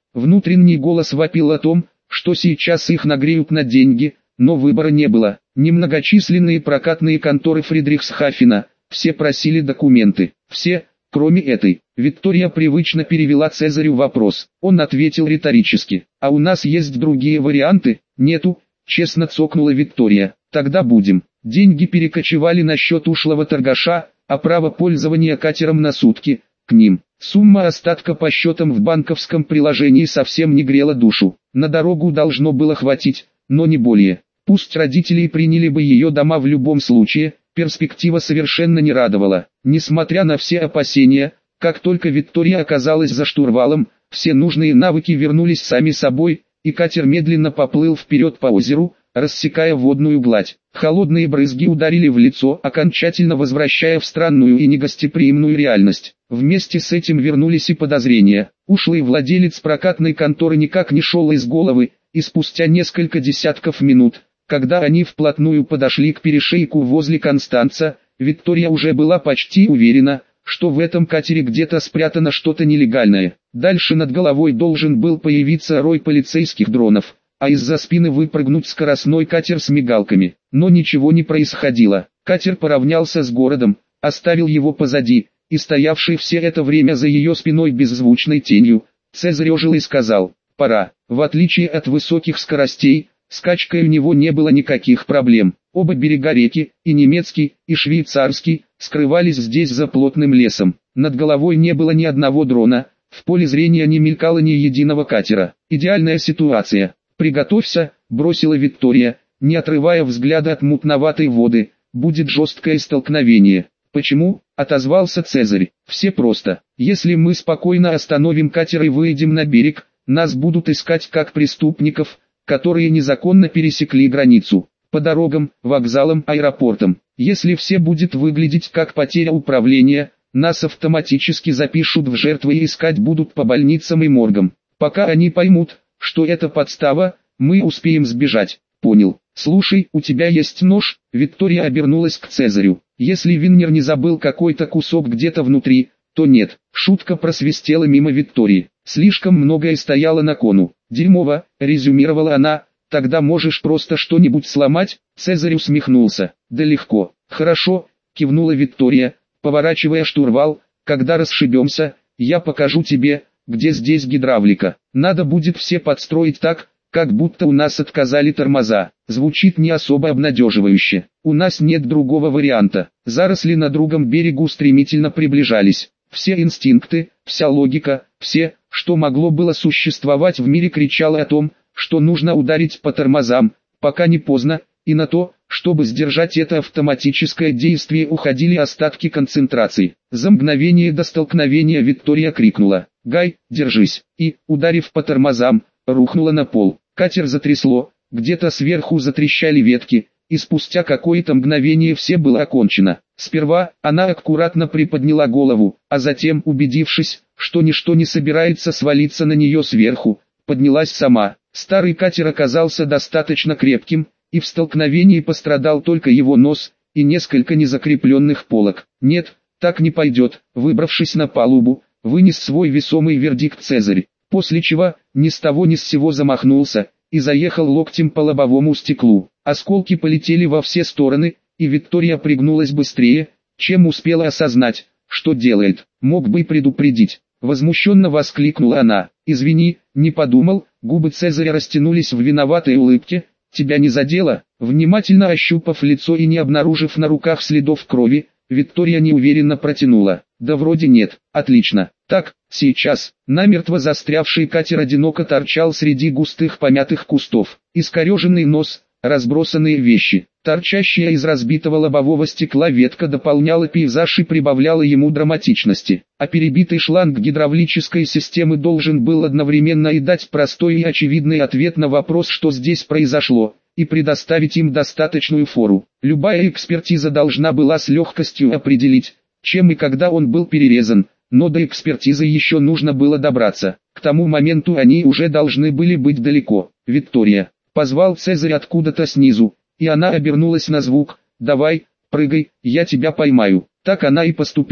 Внутренний голос вопил о том, что сейчас их нагреют на деньги, но выбора не было. Немногочисленные прокатные конторы Фридрихсхафена, все просили документы, все, кроме этой. Виктория привычно перевела Цезарю вопрос. Он ответил риторически. «А у нас есть другие варианты?» «Нету», честно цокнула Виктория. «Тогда будем». Деньги перекочевали на счет ушлого торгаша, а право пользования катером на сутки – к ним. Сумма остатка по счетам в банковском приложении совсем не грела душу. На дорогу должно было хватить, но не более. Пусть родители приняли бы ее дома в любом случае, перспектива совершенно не радовала. Несмотря на все опасения, как только Виктория оказалась за штурвалом, все нужные навыки вернулись сами собой, и катер медленно поплыл вперед по озеру, рассекая водную гладь. Холодные брызги ударили в лицо, окончательно возвращая в странную и негостеприимную реальность. Вместе с этим вернулись и подозрения. Ушлый владелец прокатной конторы никак не шел из головы, и спустя несколько десятков минут, когда они вплотную подошли к перешейку возле Констанца, Виктория уже была почти уверена, что в этом катере где-то спрятано что-то нелегальное. Дальше над головой должен был появиться рой полицейских дронов, а из-за спины выпрыгнуть скоростной катер с мигалками. Но ничего не происходило. Катер поравнялся с городом, оставил его позади, и стоявший все это время за ее спиной беззвучной тенью, Цезарь ожил и сказал: «Пора». В отличие от высоких скоростей, с качкой у него не было никаких проблем. Оба берега реки, и немецкий, и швейцарский, скрывались здесь за плотным лесом. Над головой не было ни одного дрона, в поле зрения не мелькало ни единого катера. Идеальная ситуация. «Приготовься», — бросила Виктория, не отрывая взгляда от мутноватой воды, — «будет жесткое столкновение». «Почему?» — отозвался Цезарь. «Все просто. Если мы спокойно остановим катер и выйдем на берег, нас будут искать как преступников, которые незаконно пересекли границу. По дорогам, вокзалам, аэропортам. Если все будет выглядеть как потеря управления, нас автоматически запишут в жертвы и искать будут по больницам и моргам. Пока они поймут, что это подстава, мы успеем сбежать». «Понял. Слушай, у тебя есть нож?» Виктория обернулась к Цезарю. «Если Виннер не забыл какой-то кусок где-то внутри, то нет». Шутка просвистела мимо Виктории. Слишком многое стояло на кону. «Дерьмово», — резюмировала она, — «тогда можешь просто что-нибудь сломать?» Цезарь усмехнулся. «Да легко». «Хорошо», — кивнула Виктория, поворачивая штурвал, — «когда расшибемся, я покажу тебе, где здесь гидравлика. Надо будет все подстроить так, как будто у нас отказали тормоза». Звучит не особо обнадеживающе. «У нас нет другого варианта». Заросли на другом берегу стремительно приближались. Все инстинкты, вся логика, все, что могло было существовать в мире, кричало о том, что нужно ударить по тормозам, пока не поздно, и на то, чтобы сдержать это автоматическое действие, уходили остатки концентрации. За мгновение до столкновения Виктория крикнула: «Гай, держись!» и, ударив по тормозам, рухнула на пол. Катер затрясло, где-то сверху затрещали ветки, и спустя какое-то мгновение все было окончено. Сперва она аккуратно приподняла голову, а затем, убедившись, что ничто не собирается свалиться на нее сверху, поднялась сама. Старый катер оказался достаточно крепким, и в столкновении пострадал только его нос и несколько незакрепленных полок. «Нет, так не пойдет», — выбравшись на палубу, вынес свой весомый вердикт Цезарь, после чего ни с того ни с сего замахнулся и заехал локтем по лобовому стеклу. Осколки полетели во все стороны, и Виктория пригнулась быстрее, чем успела осознать, что делает. «Мог бы предупредить», — возмущенно воскликнула она. «Извини, не подумал». Губы Цезаря растянулись в виноватой улыбке. «Тебя не задело?» Внимательно ощупав лицо и не обнаружив на руках следов крови, Виктория неуверенно протянула: «Да вроде нет». «Отлично. Так, сейчас». Намертво застрявший катер одиноко торчал среди густых помятых кустов. Искореженный нос, разбросанные вещи, торчащая из разбитого лобового стекла ветка дополняла пейзаж и прибавляла ему драматичности. А перебитый шланг гидравлической системы должен был одновременно и дать простой и очевидный ответ на вопрос, что здесь произошло, и предоставить им достаточную фору. Любая экспертиза должна была с легкостью определить, чем и когда он был перерезан, но до экспертизы еще нужно было добраться. К тому моменту они уже должны были быть далеко. «Виктория», — позвал Цезарь откуда-то снизу, и она обернулась на звук. «Давай, прыгай, я тебя поймаю». Так она и поступила.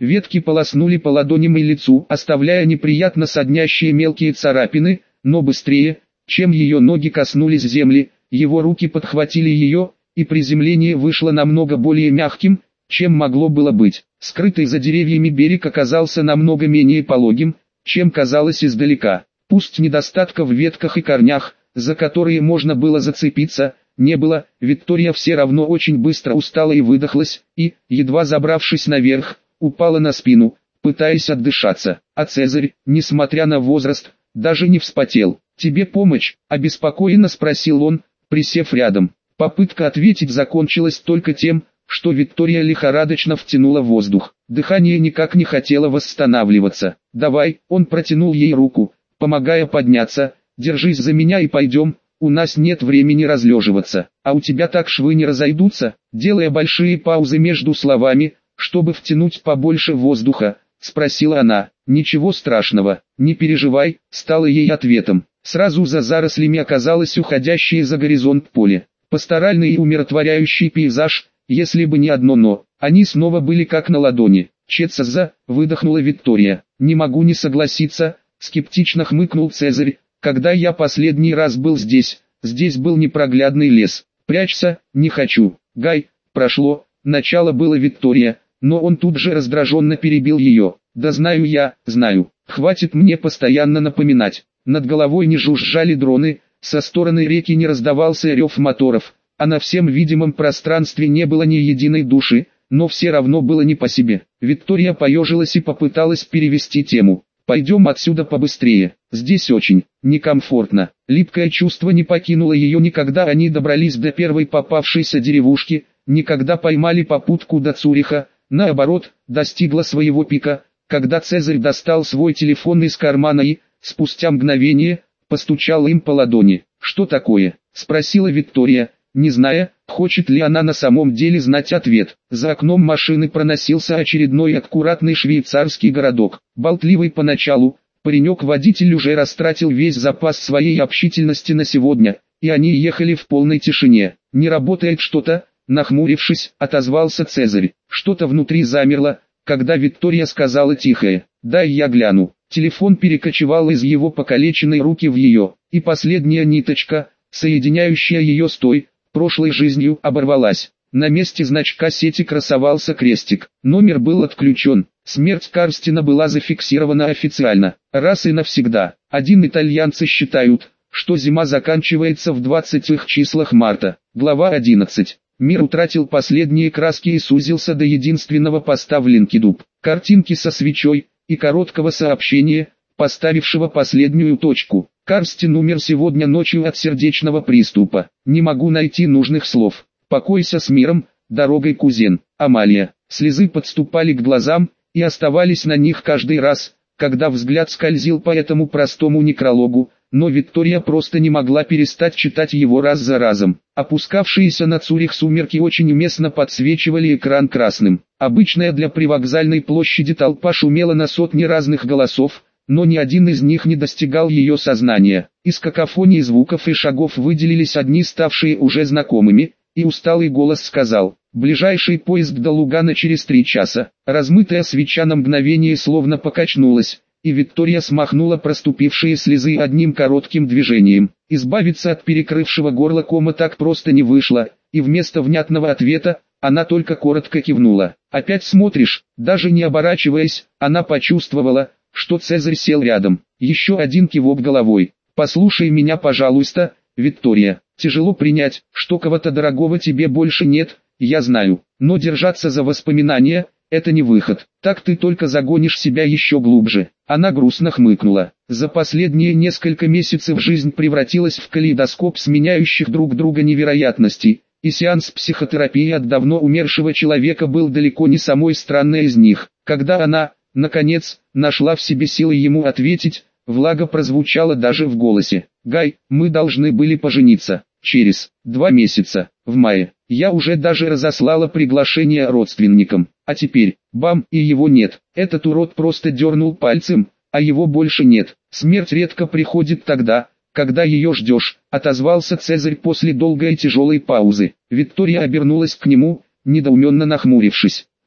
Ветки полоснули по ладоням и лицу, оставляя неприятно соднящие мелкие царапины, но быстрее, чем ее ноги коснулись земли, его руки подхватили ее, и приземление вышло намного более мягким, чем могло было быть. Скрытый за деревьями берег оказался намного менее пологим, чем казалось издалека. Пусть недостатка в ветках и корнях, за которые можно было зацепиться, не было, Виктория все равно очень быстро устала и выдохлась, и, едва забравшись наверх, упала на спину, пытаясь отдышаться. А Цезарь, несмотря на возраст, даже не вспотел. «Тебе помочь?» – обеспокоенно спросил он, присев рядом. Попытка ответить закончилась только тем, что Виктория лихорадочно втянула воздух. Дыхание никак не хотело восстанавливаться. «Давай», – он протянул ей руку, помогая подняться, «держись за меня и пойдем, у нас нет времени разлеживаться, а у тебя так швы не разойдутся», делая большие паузы между словами, чтобы втянуть побольше воздуха, спросила она. «Ничего страшного, не переживай», стало ей ответом. Сразу за зарослями оказалось уходящее за горизонт поле. Пасторальный и умиротворяющий пейзаж, если бы не одно «но», они снова были как на ладони. «Четсаза», выдохнула Виктория. «Не могу не согласиться», скептично хмыкнул Цезарь. «Когда я последний раз был здесь, здесь был непроглядный лес. Прячься, не хочу». «Гай, прошло», начало было Виктория, но он тут же раздраженно перебил ее. «Да знаю я, знаю, хватит мне постоянно напоминать». Над головой не жужжали дроны, со стороны реки не раздавался рев моторов, а на всем видимом пространстве не было ни единой души, но все равно было не по себе. Виктория поежилась и попыталась перевести тему. «Пойдем отсюда побыстрее, здесь очень некомфортно». Липкое чувство не покинуло ее никогда они добрались до первой попавшейся деревушки, никогда поймали попутку до Цюриха, наоборот, достигла своего пика, когда Цезарь достал свой телефон из кармана и, спустя мгновение, постучал им по ладони. «Что такое?» – спросила Виктория, не зная, хочет ли она на самом деле знать ответ. За окном машины проносился очередной аккуратный швейцарский городок. Болтливый поначалу, паренек-водитель уже растратил весь запас своей общительности на сегодня, и они ехали в полной тишине. «Не работает что-то?» – нахмурившись, отозвался Цезарь. Что-то внутри замерло, когда Виктория сказала тихое: «Дай я гляну». Телефон перекочевал из его покалеченной руки в ее, и последняя ниточка, соединяющая ее с той, прошлой жизнью, оборвалась. На месте значка сети красовался крестик. Номер был отключен. Смерть Карстина была зафиксирована официально, раз и навсегда. Один итальянцы считают, что зима заканчивается в двадцатых числах марта. Глава одиннадцать. Мир утратил последние краски и сузился до единственного поста в LinkedIn. Картинки со свечой и короткого сообщения, поставившего последнюю точку. «Карстин умер сегодня ночью от сердечного приступа. Не могу найти нужных слов. Покойся с миром, дорогой кузен». Амалия. Слезы подступали к глазам, и оставались на них каждый раз, когда взгляд скользил по этому простому некрологу, но Виктория просто не могла перестать читать его раз за разом. Опускавшиеся на Цюрих сумерки очень уместно подсвечивали экран красным. Обычная для привокзальной площади толпа шумела на сотни разных голосов, но ни один из них не достигал ее сознания. Из какофонии звуков и шагов выделились одни, ставшие уже знакомыми, и усталый голос сказал: «Ближайший поезд до Лугана через три часа». Размытая свеча на мгновение словно покачнулась, и Виктория смахнула проступившие слезы одним коротким движением. Избавиться от перекрывшего горло кома так просто не вышло, и вместо внятного ответа, она только коротко кивнула. «Опять смотришь?» Даже не оборачиваясь, она почувствовала, что Цезарь сел рядом. Еще один кивок головой. «Послушай меня, пожалуйста, Виктория. Тяжело принять, что кого-то дорогого тебе больше нет, я знаю, но держаться за воспоминания – это не выход. Так ты только загонишь себя еще глубже». Она грустно хмыкнула. За последние несколько месяцев жизнь превратилась в калейдоскоп сменяющих друг друга невероятностей, и сеанс психотерапии от давно умершего человека был далеко не самой странной из них. Когда она, наконец, нашла в себе силы ему ответить, влага прозвучала даже в голосе. «Гай, мы должны были пожениться. Через два месяца, в мае. Я уже даже разослала приглашение родственникам. А теперь, бам, и его нет». Этот урод просто дернул пальцем, а его больше нет. «Смерть редко приходит тогда, когда ее ждешь», отозвался Цезарь после долгой и тяжелой паузы. Виктория обернулась к нему, недоуменно нахмурившись.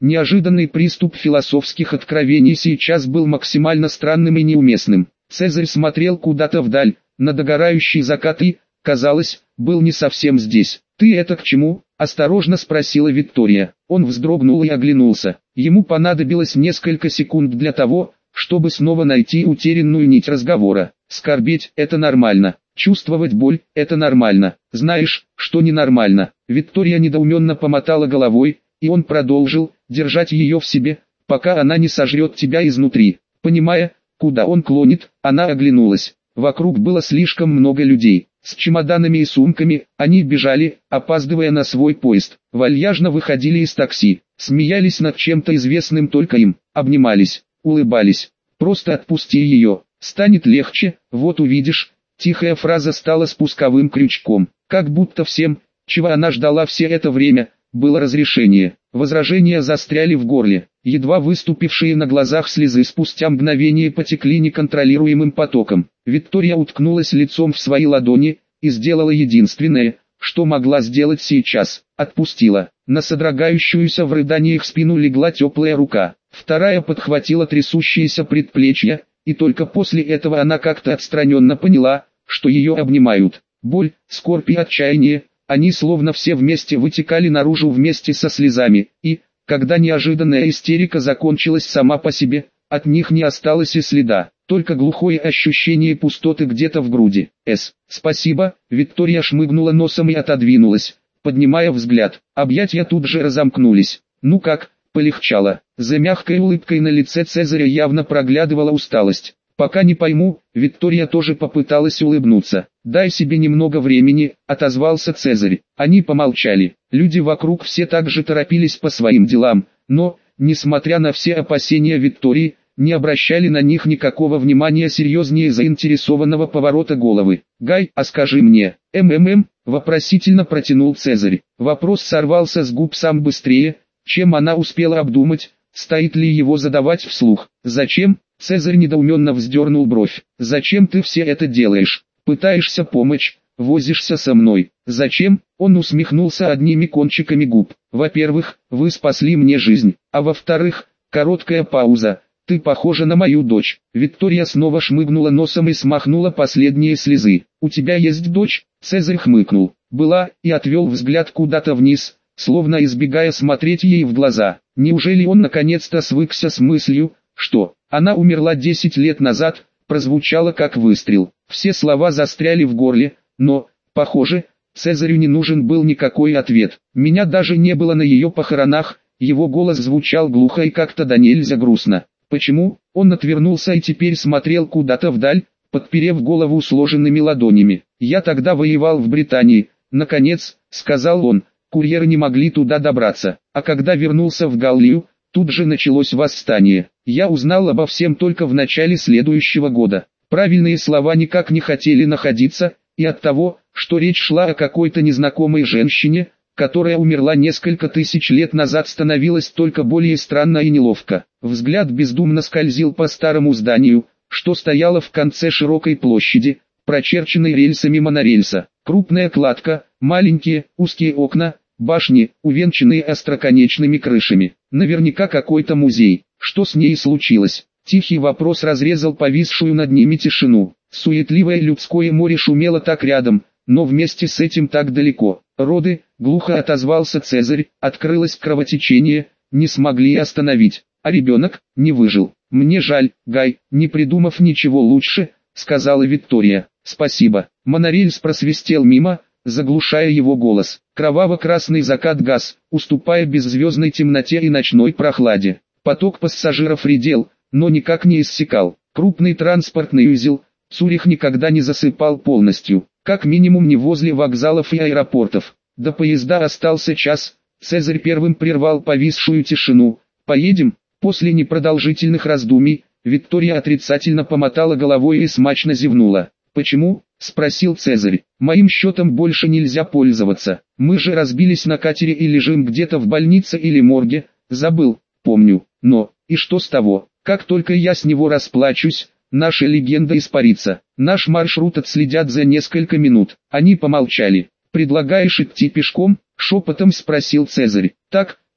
Неожиданный приступ философских откровений сейчас был максимально странным и неуместным. Цезарь смотрел куда-то вдаль, на догорающий закат и, казалось, был не совсем здесь. «Ты это к чему?» – осторожно спросила Виктория. Он вздрогнул и оглянулся. Ему понадобилось несколько секунд для того, чтобы снова найти утерянную нить разговора. «Скорбеть – это нормально. Чувствовать боль – это нормально. Знаешь, что ненормально?» Виктория недоуменно помотала головой, и он продолжил, держать ее в себе, пока она не сожрет тебя изнутри. Понимая, куда он клонит, она оглянулась. Вокруг было слишком много людей. С чемоданами и сумками, они бежали, опаздывая на свой поезд. Вальяжно выходили из такси, смеялись над чем-то известным только им, обнимались, улыбались. «Просто отпусти ее, станет легче, вот увидишь». Тихая фраза стала спусковым крючком, как будто всем, чего она ждала все это время, было разрешение. Возражения застряли в горле, едва выступившие на глазах слезы спустя мгновение потекли неконтролируемым потоком. Виктория уткнулась лицом в свои ладони и сделала единственное, что могла сделать сейчас, отпустила. На содрогающуюся в рыданиях спину легла теплая рука, вторая подхватила трясущиеся предплечья, и только после этого она как-то отстраненно поняла, что ее обнимают. Боль, скорбь и отчаяние, они словно все вместе вытекали наружу вместе со слезами, и, когда неожиданная истерика закончилась сама по себе, от них не осталось и следа, только глухое ощущение пустоты где-то в груди. «С. Спасибо», Виктория шмыгнула носом и отодвинулась, поднимая взгляд. Объятия тут же разомкнулись. «Ну как, полегчало?» За мягкой улыбкой на лице Цезаря явно проглядывала усталость. «Пока не пойму», Виктория тоже попыталась улыбнуться. «Дай себе немного времени», — отозвался Цезарь. Они помолчали. Люди вокруг все так же торопились по своим делам, но, несмотря на все опасения Виктории, не обращали на них никакого внимания серьезнее заинтересованного поворота головы. «Гай, а скажи мне, МММ?» — вопросительно протянул Цезарь. Вопрос сорвался с губ сам быстрее, чем она успела обдумать, стоит ли его задавать вслух. «Зачем?» — Цезарь недоуменно вздернул бровь. «Зачем ты все это делаешь? Пытаешься помочь, возишься со мной. Зачем?» — он усмехнулся одними кончиками губ. «Во-первых, вы спасли мне жизнь, а во-вторых, короткая пауза. Ты похожа на мою дочь». Виктория снова шмыгнула носом и смахнула последние слезы. «У тебя есть дочь?» — Цезарь хмыкнул. «Была», и отвел взгляд куда-то вниз, словно избегая смотреть ей в глаза. Неужели он наконец-то свыкся с мыслью, что она умерла десять лет назад, прозвучало как выстрел. Все слова застряли в горле, но, похоже, Цезарю не нужен был никакой ответ. «Меня даже не было на ее похоронах», его голос звучал глухо и как-то до нельзя грустно. «Почему?» Он отвернулся и теперь смотрел куда-то вдаль, подперев голову сложенными ладонями. «Я тогда воевал в Британии», наконец, сказал он. «Курьеры не могли туда добраться, а когда вернулся в Галлию, тут же началось восстание. Я узнал обо всем только в начале следующего года. Правильные слова никак не хотели находиться, и от того, что речь шла о какой-то незнакомой женщине, которая умерла несколько тысяч лет назад, становилось только более странно и неловко. Взгляд бездумно скользил по старому зданию, что стояло в конце широкой площади, прочерченной рельсами монорельса. Крупная кладка, маленькие, узкие окна, башни, увенчанные остроконечными крышами. Наверняка какой-то музей. Что с ней случилось? Тихий вопрос разрезал повисшую над ними тишину. Суетливое людское море шумело так рядом, но вместе с этим так далеко. «Роды», — глухо отозвался Цезарь, — «открылось кровотечение, не смогли остановить, а ребенок не выжил. Мне жаль, Гай», не придумав ничего лучше, сказала Виктория. «Спасибо». Монорельс просвистел мимо, заглушая его голос. Кроваво-красный закат гас, уступая беззвездной темноте и ночной прохладе. Поток пассажиров редел, но никак не иссякал. Крупный транспортный узел, Цюрих никогда не засыпал полностью, как минимум не возле вокзалов и аэропортов. До поезда остался час, Цезарь первым прервал повисшую тишину. «Поедем?» После непродолжительных раздумий, Виктория отрицательно помотала головой и смачно зевнула. «Почему?» — спросил Цезарь. «Моим счетом больше нельзя пользоваться. Мы же разбились на катере и лежим где-то в больнице или морге. Забыл, помню. Но, и что с того? Как только я с него расплачусь, наша легенда испарится. Наш маршрут отследят за несколько минут». Они помолчали. «Предлагаешь идти пешком?» — шепотом спросил Цезарь. «Так,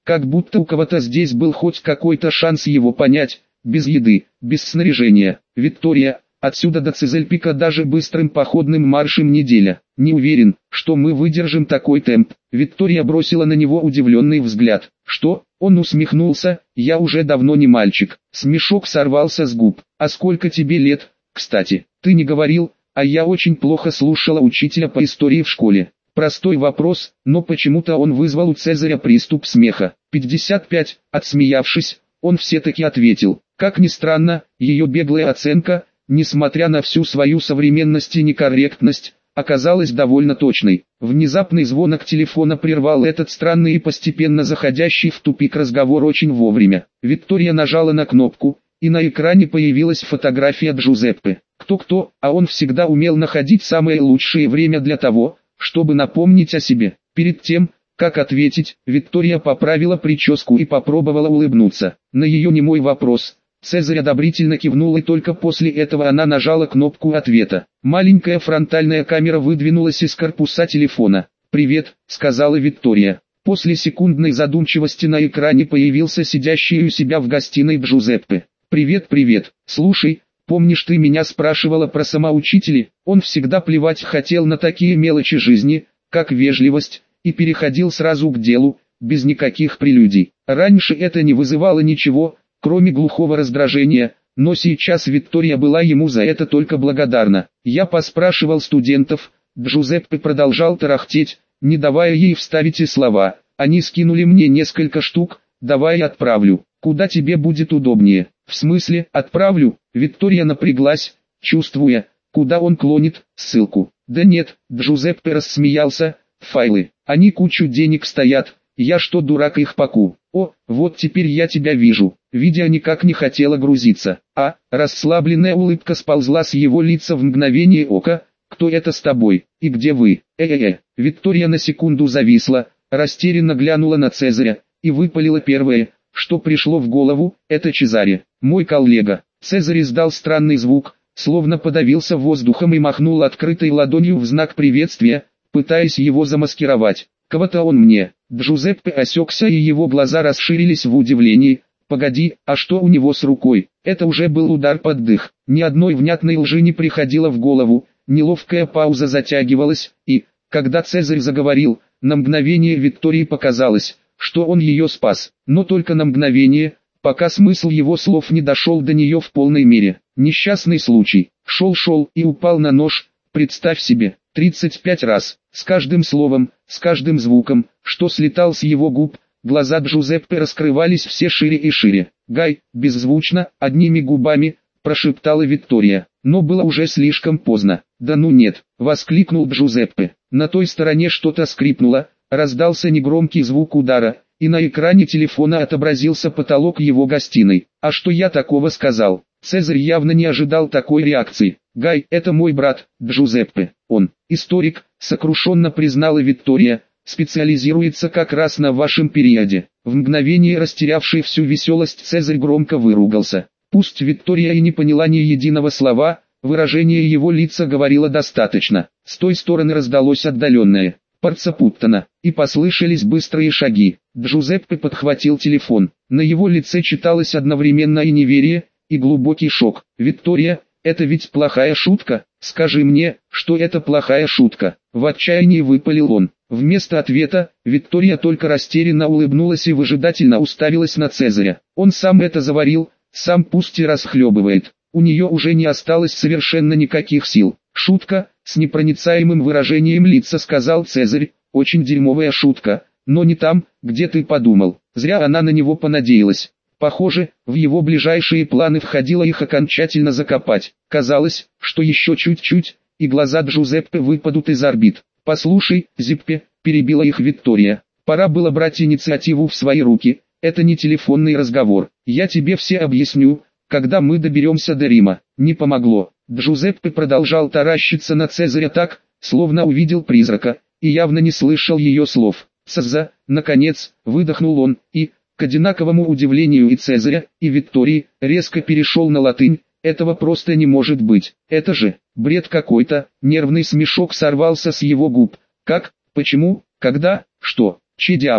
как будто у кого-то здесь был хоть какой-то шанс его понять, без еды, без снаряжения. Виктория, отсюда до Цезельпика даже быстрым походным маршем неделя. Не уверен, что мы выдержим такой темп. Виктория бросила на него удивленный взгляд. Что? Он усмехнулся, я уже давно не мальчик. Смешок сорвался с губ. А сколько тебе лет, кстати? Ты не говорил, а я очень плохо слушала учителя по истории в школе. Простой вопрос, но почему-то он вызвал у Цезаря приступ смеха. пятьдесят пять, отсмеявшись, он все-таки ответил. Как ни странно, ее беглая оценка, несмотря на всю свою современность и некорректность, оказалась довольно точной. Внезапный звонок телефона прервал этот странный и постепенно заходящий в тупик разговор очень вовремя. Виктория нажала на кнопку, и на экране появилась фотография Джузеппе. Кто-кто, а он всегда умел находить самое лучшее время для того, чтобы напомнить о себе. Перед тем, как ответить, Виктория поправила прическу и попробовала улыбнуться. На ее немой вопрос Цезарь одобрительно кивнул, и только после этого она нажала кнопку ответа. Маленькая фронтальная камера выдвинулась из корпуса телефона. «Привет», — сказала Виктория. После секундной задумчивости на экране появился сидящий у себя в гостиной Джузеппе. «Привет, привет. Слушай, помнишь, ты меня спрашивала про самоучителей? Он всегда плевать хотел на такие мелочи жизни, как вежливость, и переходил сразу к делу, без никаких прелюдий. Раньше это не вызывало ничего, кроме глухого раздражения, но сейчас Виктория была ему за это только благодарна. Я поспрашивал студентов», Джузеппе продолжал тарахтеть, не давая ей вставить и слова. «Они скинули мне несколько штук, давай отправлю. Куда тебе будет удобнее?» «В смысле, отправлю?» Виктория напряглась, чувствуя, куда он клонит, ссылку. «Да нет», Джузеппе рассмеялся, «файлы, они кучу денег стоят, я что, дурак, их паку? О, вот теперь я тебя вижу». Видя никак не хотела грузиться, а, расслабленная улыбка сползла с его лица в мгновение ока. «Кто это с тобой? И где вы?» «Э-э-э». Виктория на секунду зависла, растерянно глянула на Цезаря, и выпалила первое, что пришло в голову: «Это Чезаре, мой коллега». Цезарь издал странный звук, словно подавился воздухом и махнул открытой ладонью в знак приветствия, пытаясь его замаскировать. «Кого-то он мне». Джузеппе осекся, и его глаза расширились в удивлении. «Погоди, а что у него с рукой?» Это уже был удар под дых. Ни одной внятной лжи не приходило в голову, неловкая пауза затягивалась, и, когда Цезарь заговорил, на мгновение Виктории показалось, что он ее спас, но только на мгновение, пока смысл его слов не дошел до нее в полной мере. Несчастный случай, шел-шел и упал на нож, представь себе, тридцать пять раз, с каждым словом, с каждым звуком, что слетал с его губ. Глаза Джузеппе раскрывались все шире и шире. «Гай», беззвучно, одними губами, прошептала Виктория, но было уже слишком поздно. «Да ну нет», воскликнул Джузеппе. На той стороне что-то скрипнуло, раздался негромкий звук удара, и на экране телефона отобразился потолок его гостиной. «А что я такого сказал?» Цезарь явно не ожидал такой реакции. «Гай, это мой брат, Джузеппе. Он, историк», сокрушенно признала Виктория, «специализируется как раз на вашем периоде». В мгновение растерявший всю веселость Цезарь громко выругался. Пусть Виктория и не поняла ни единого слова, выражение его лица говорило достаточно. С той стороны раздалось отдаленное «Парцапуттана», и послышались быстрые шаги. Джузеппе подхватил телефон. На его лице читалось одновременно и неверие, и глубокий шок. «Виктория, это ведь плохая шутка? Скажи мне, что это плохая шутка?» В отчаянии выпалил он. Вместо ответа, Виктория только растерянно улыбнулась и выжидательно уставилась на Цезаря. Он сам это заварил, сам пусть и расхлебывает. У нее уже не осталось совершенно никаких сил. «Шутка», с непроницаемым выражением лица сказал Цезарь, «очень дерьмовая шутка, но не там, где ты подумал». Зря она на него понадеялась. Похоже, в его ближайшие планы входило их окончательно закопать. Казалось, что еще чуть-чуть, и глаза Джузеппе выпадут из орбит. «Послушай, Зиппе», перебила их Виктория, «пора было брать инициативу в свои руки, это не телефонный разговор. Я тебе все объясню, когда мы доберемся до Рима». Не помогло. Джузеппе продолжал таращиться на Цезаря так, словно увидел призрака, и явно не слышал ее слов. «Цеза», наконец, выдохнул он, и, к одинаковому удивлению и Цезаря, и Виктории, резко перешел на латынь. «Этого просто не может быть. Это же бред какой-то». Нервный смешок сорвался с его губ. «Как? Почему? Когда? Что? Че дьявола?»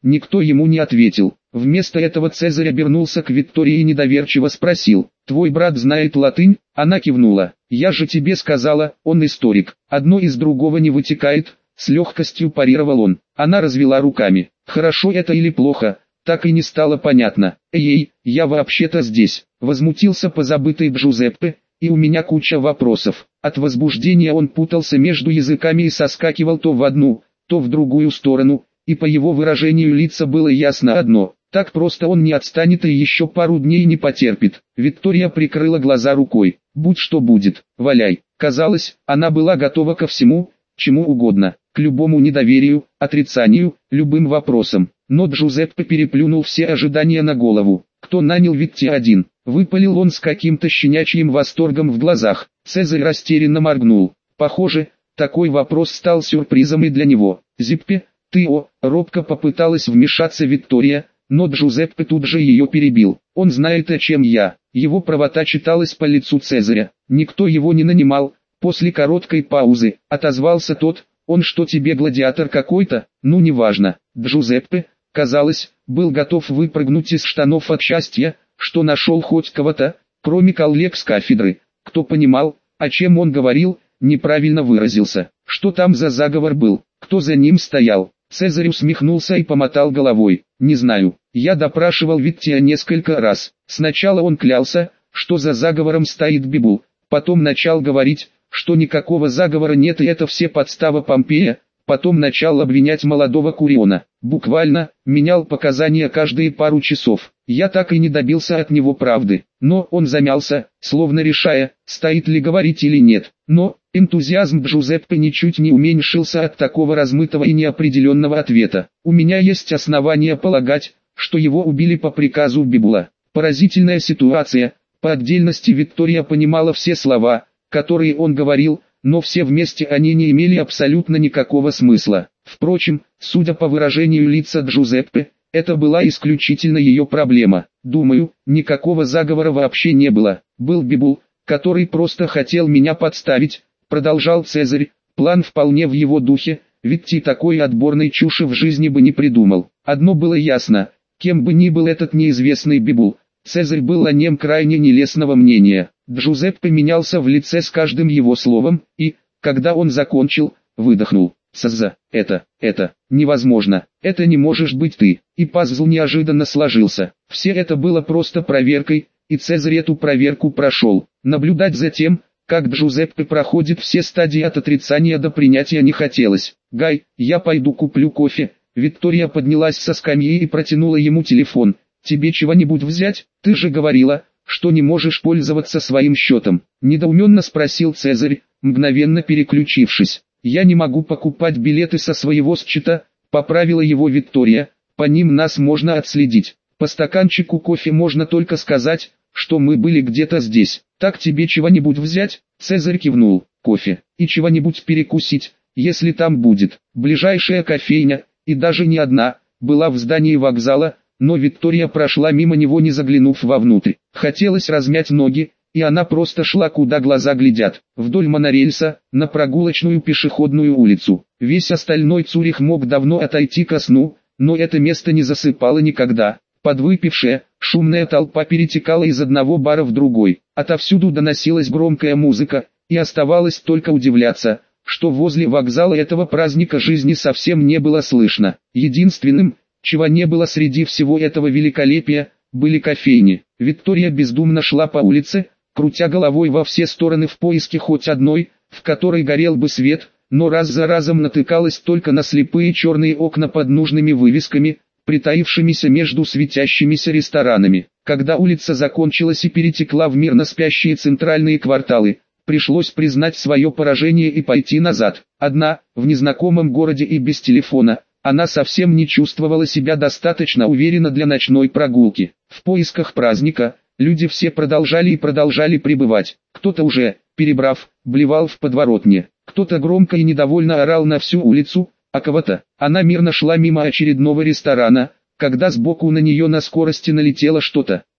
Никто ему не ответил. Вместо этого Цезарь обернулся к Виктории и недоверчиво спросил: «Твой брат знает латынь?» Она кивнула. «Я же тебе сказала, он историк. Одно из другого не вытекает», — с легкостью парировал он. Она развела руками. «Хорошо это или плохо?» Так и не стало понятно. «Эй, я вообще-то здесь», — возмутился позабытый Джузеппе, «и у меня куча вопросов». От возбуждения он путался между языками и соскакивал то в одну, то в другую сторону, и по его выражению лица было ясно одно: так просто он не отстанет и еще пару дней не потерпит. Виктория прикрыла глаза рукой. «Будь что будет, валяй». Казалось, она была готова ко всему, чему угодно, к любому недоверию, отрицанию, любым вопросам. Но Джузеппе переплюнул все ожидания на голову. «Кто нанял Витти один?» — выпалил он с каким-то щенячьим восторгом в глазах. Цезарь растерянно моргнул. Похоже, такой вопрос стал сюрпризом и для него. «Зиппе, ты о...» — робко попыталась вмешаться Виктория, но Джузеппе тут же ее перебил. «Он знает, о чем я». Его правота читалась по лицу Цезаря. «Никто его не нанимал». После короткой паузы отозвался тот: «Он что, тебе гладиатор какой-то?» «Ну неважно». Джузеппе, казалось, был готов выпрыгнуть из штанов от счастья, что нашел хоть кого-то, кроме коллег с кафедры, кто понимал, о чем он говорил, неправильно выразился. Что там за заговор был? Кто за ним стоял? Цезарь усмехнулся и помотал головой. «Не знаю. Я допрашивал Виттия несколько раз. Сначала он клялся, что за заговором стоит Бибул, потом начал говорить, что никакого заговора нет и это все подстава Помпея, потом начал обвинять молодого Куриона. Буквально, менял показания каждые пару часов. Я так и не добился от него правды. Но он замялся, словно решая, стоит ли говорить или нет. Но энтузиазм Джузеппе ничуть не уменьшился от такого размытого и неопределенного ответа. У меня есть основания полагать, что его убили по приказу Бибула. Поразительная ситуация. По отдельности Виктория понимала все слова, которые он говорил, но все вместе они не имели абсолютно никакого смысла. Впрочем, судя по выражению лица Джузеппе, это была исключительно ее проблема. «Думаю, никакого заговора вообще не было. Был Бибул, который просто хотел меня подставить», — продолжал Цезарь. «План вполне в его духе, ведь и такой отборной чуши в жизни бы не придумал. Одно было ясно: кем бы ни был этот неизвестный Бибул, Цезарь был о нем крайне нелестного мнения». Джузеппе менялся в лице с каждым его словом, и, когда он закончил, выдохнул. «Саза, это, это, невозможно, это не можешь быть ты». И пазл неожиданно сложился. Все это было просто проверкой, и Цезарь эту проверку прошел. Наблюдать за тем, как Джузеппе проходит все стадии от отрицания до принятия, не хотелось. «Гай, я пойду куплю кофе». Виктория поднялась со скамьи и протянула ему телефон. «Тебе чего-нибудь взять? Ты же говорила, что не можешь пользоваться своим счетом», — недоуменно спросил Цезарь, мгновенно переключившись. «Я не могу покупать билеты со своего счета», — поправила его Виктория, «по ним нас можно отследить. По стаканчику кофе можно только сказать, что мы были где-то здесь. Так тебе чего-нибудь взять?» Цезарь кивнул. «Кофе и чего-нибудь перекусить, если там будет». Ближайшая кофейня, и даже не одна, была в здании вокзала, но Виктория прошла мимо него, не заглянув вовнутрь. Хотелось размять ноги, и она просто шла куда глаза глядят, вдоль монорельса, на прогулочную пешеходную улицу. Весь остальной Цюрих мог давно отойти ко сну, но это место не засыпало никогда. Подвыпившая, шумная толпа перетекала из одного бара в другой. Отовсюду доносилась громкая музыка, и оставалось только удивляться, что возле вокзала этого праздника жизни совсем не было слышно. Единственным, чего не было среди всего этого великолепия, были кофейни. Виктория бездумно шла по улице, крутя головой во все стороны в поиске хоть одной, в которой горел бы свет, но раз за разом натыкалась только на слепые черные окна под нужными вывесками, притаившимися между светящимися ресторанами. Когда улица закончилась и перетекла в мирно спящие центральные кварталы, пришлось признать свое поражение и пойти назад. Одна, в незнакомом городе и без телефона, она совсем не чувствовала себя достаточно уверенно для ночной прогулки. В поисках праздника, люди все продолжали и продолжали прибывать. Кто-то уже, перебрав, блевал в подворотне. Кто-то громко и недовольно орал на всю улицу, а кого-то. Она мирно шла мимо очередного ресторана, когда сбоку на нее на скорости налетело что-то.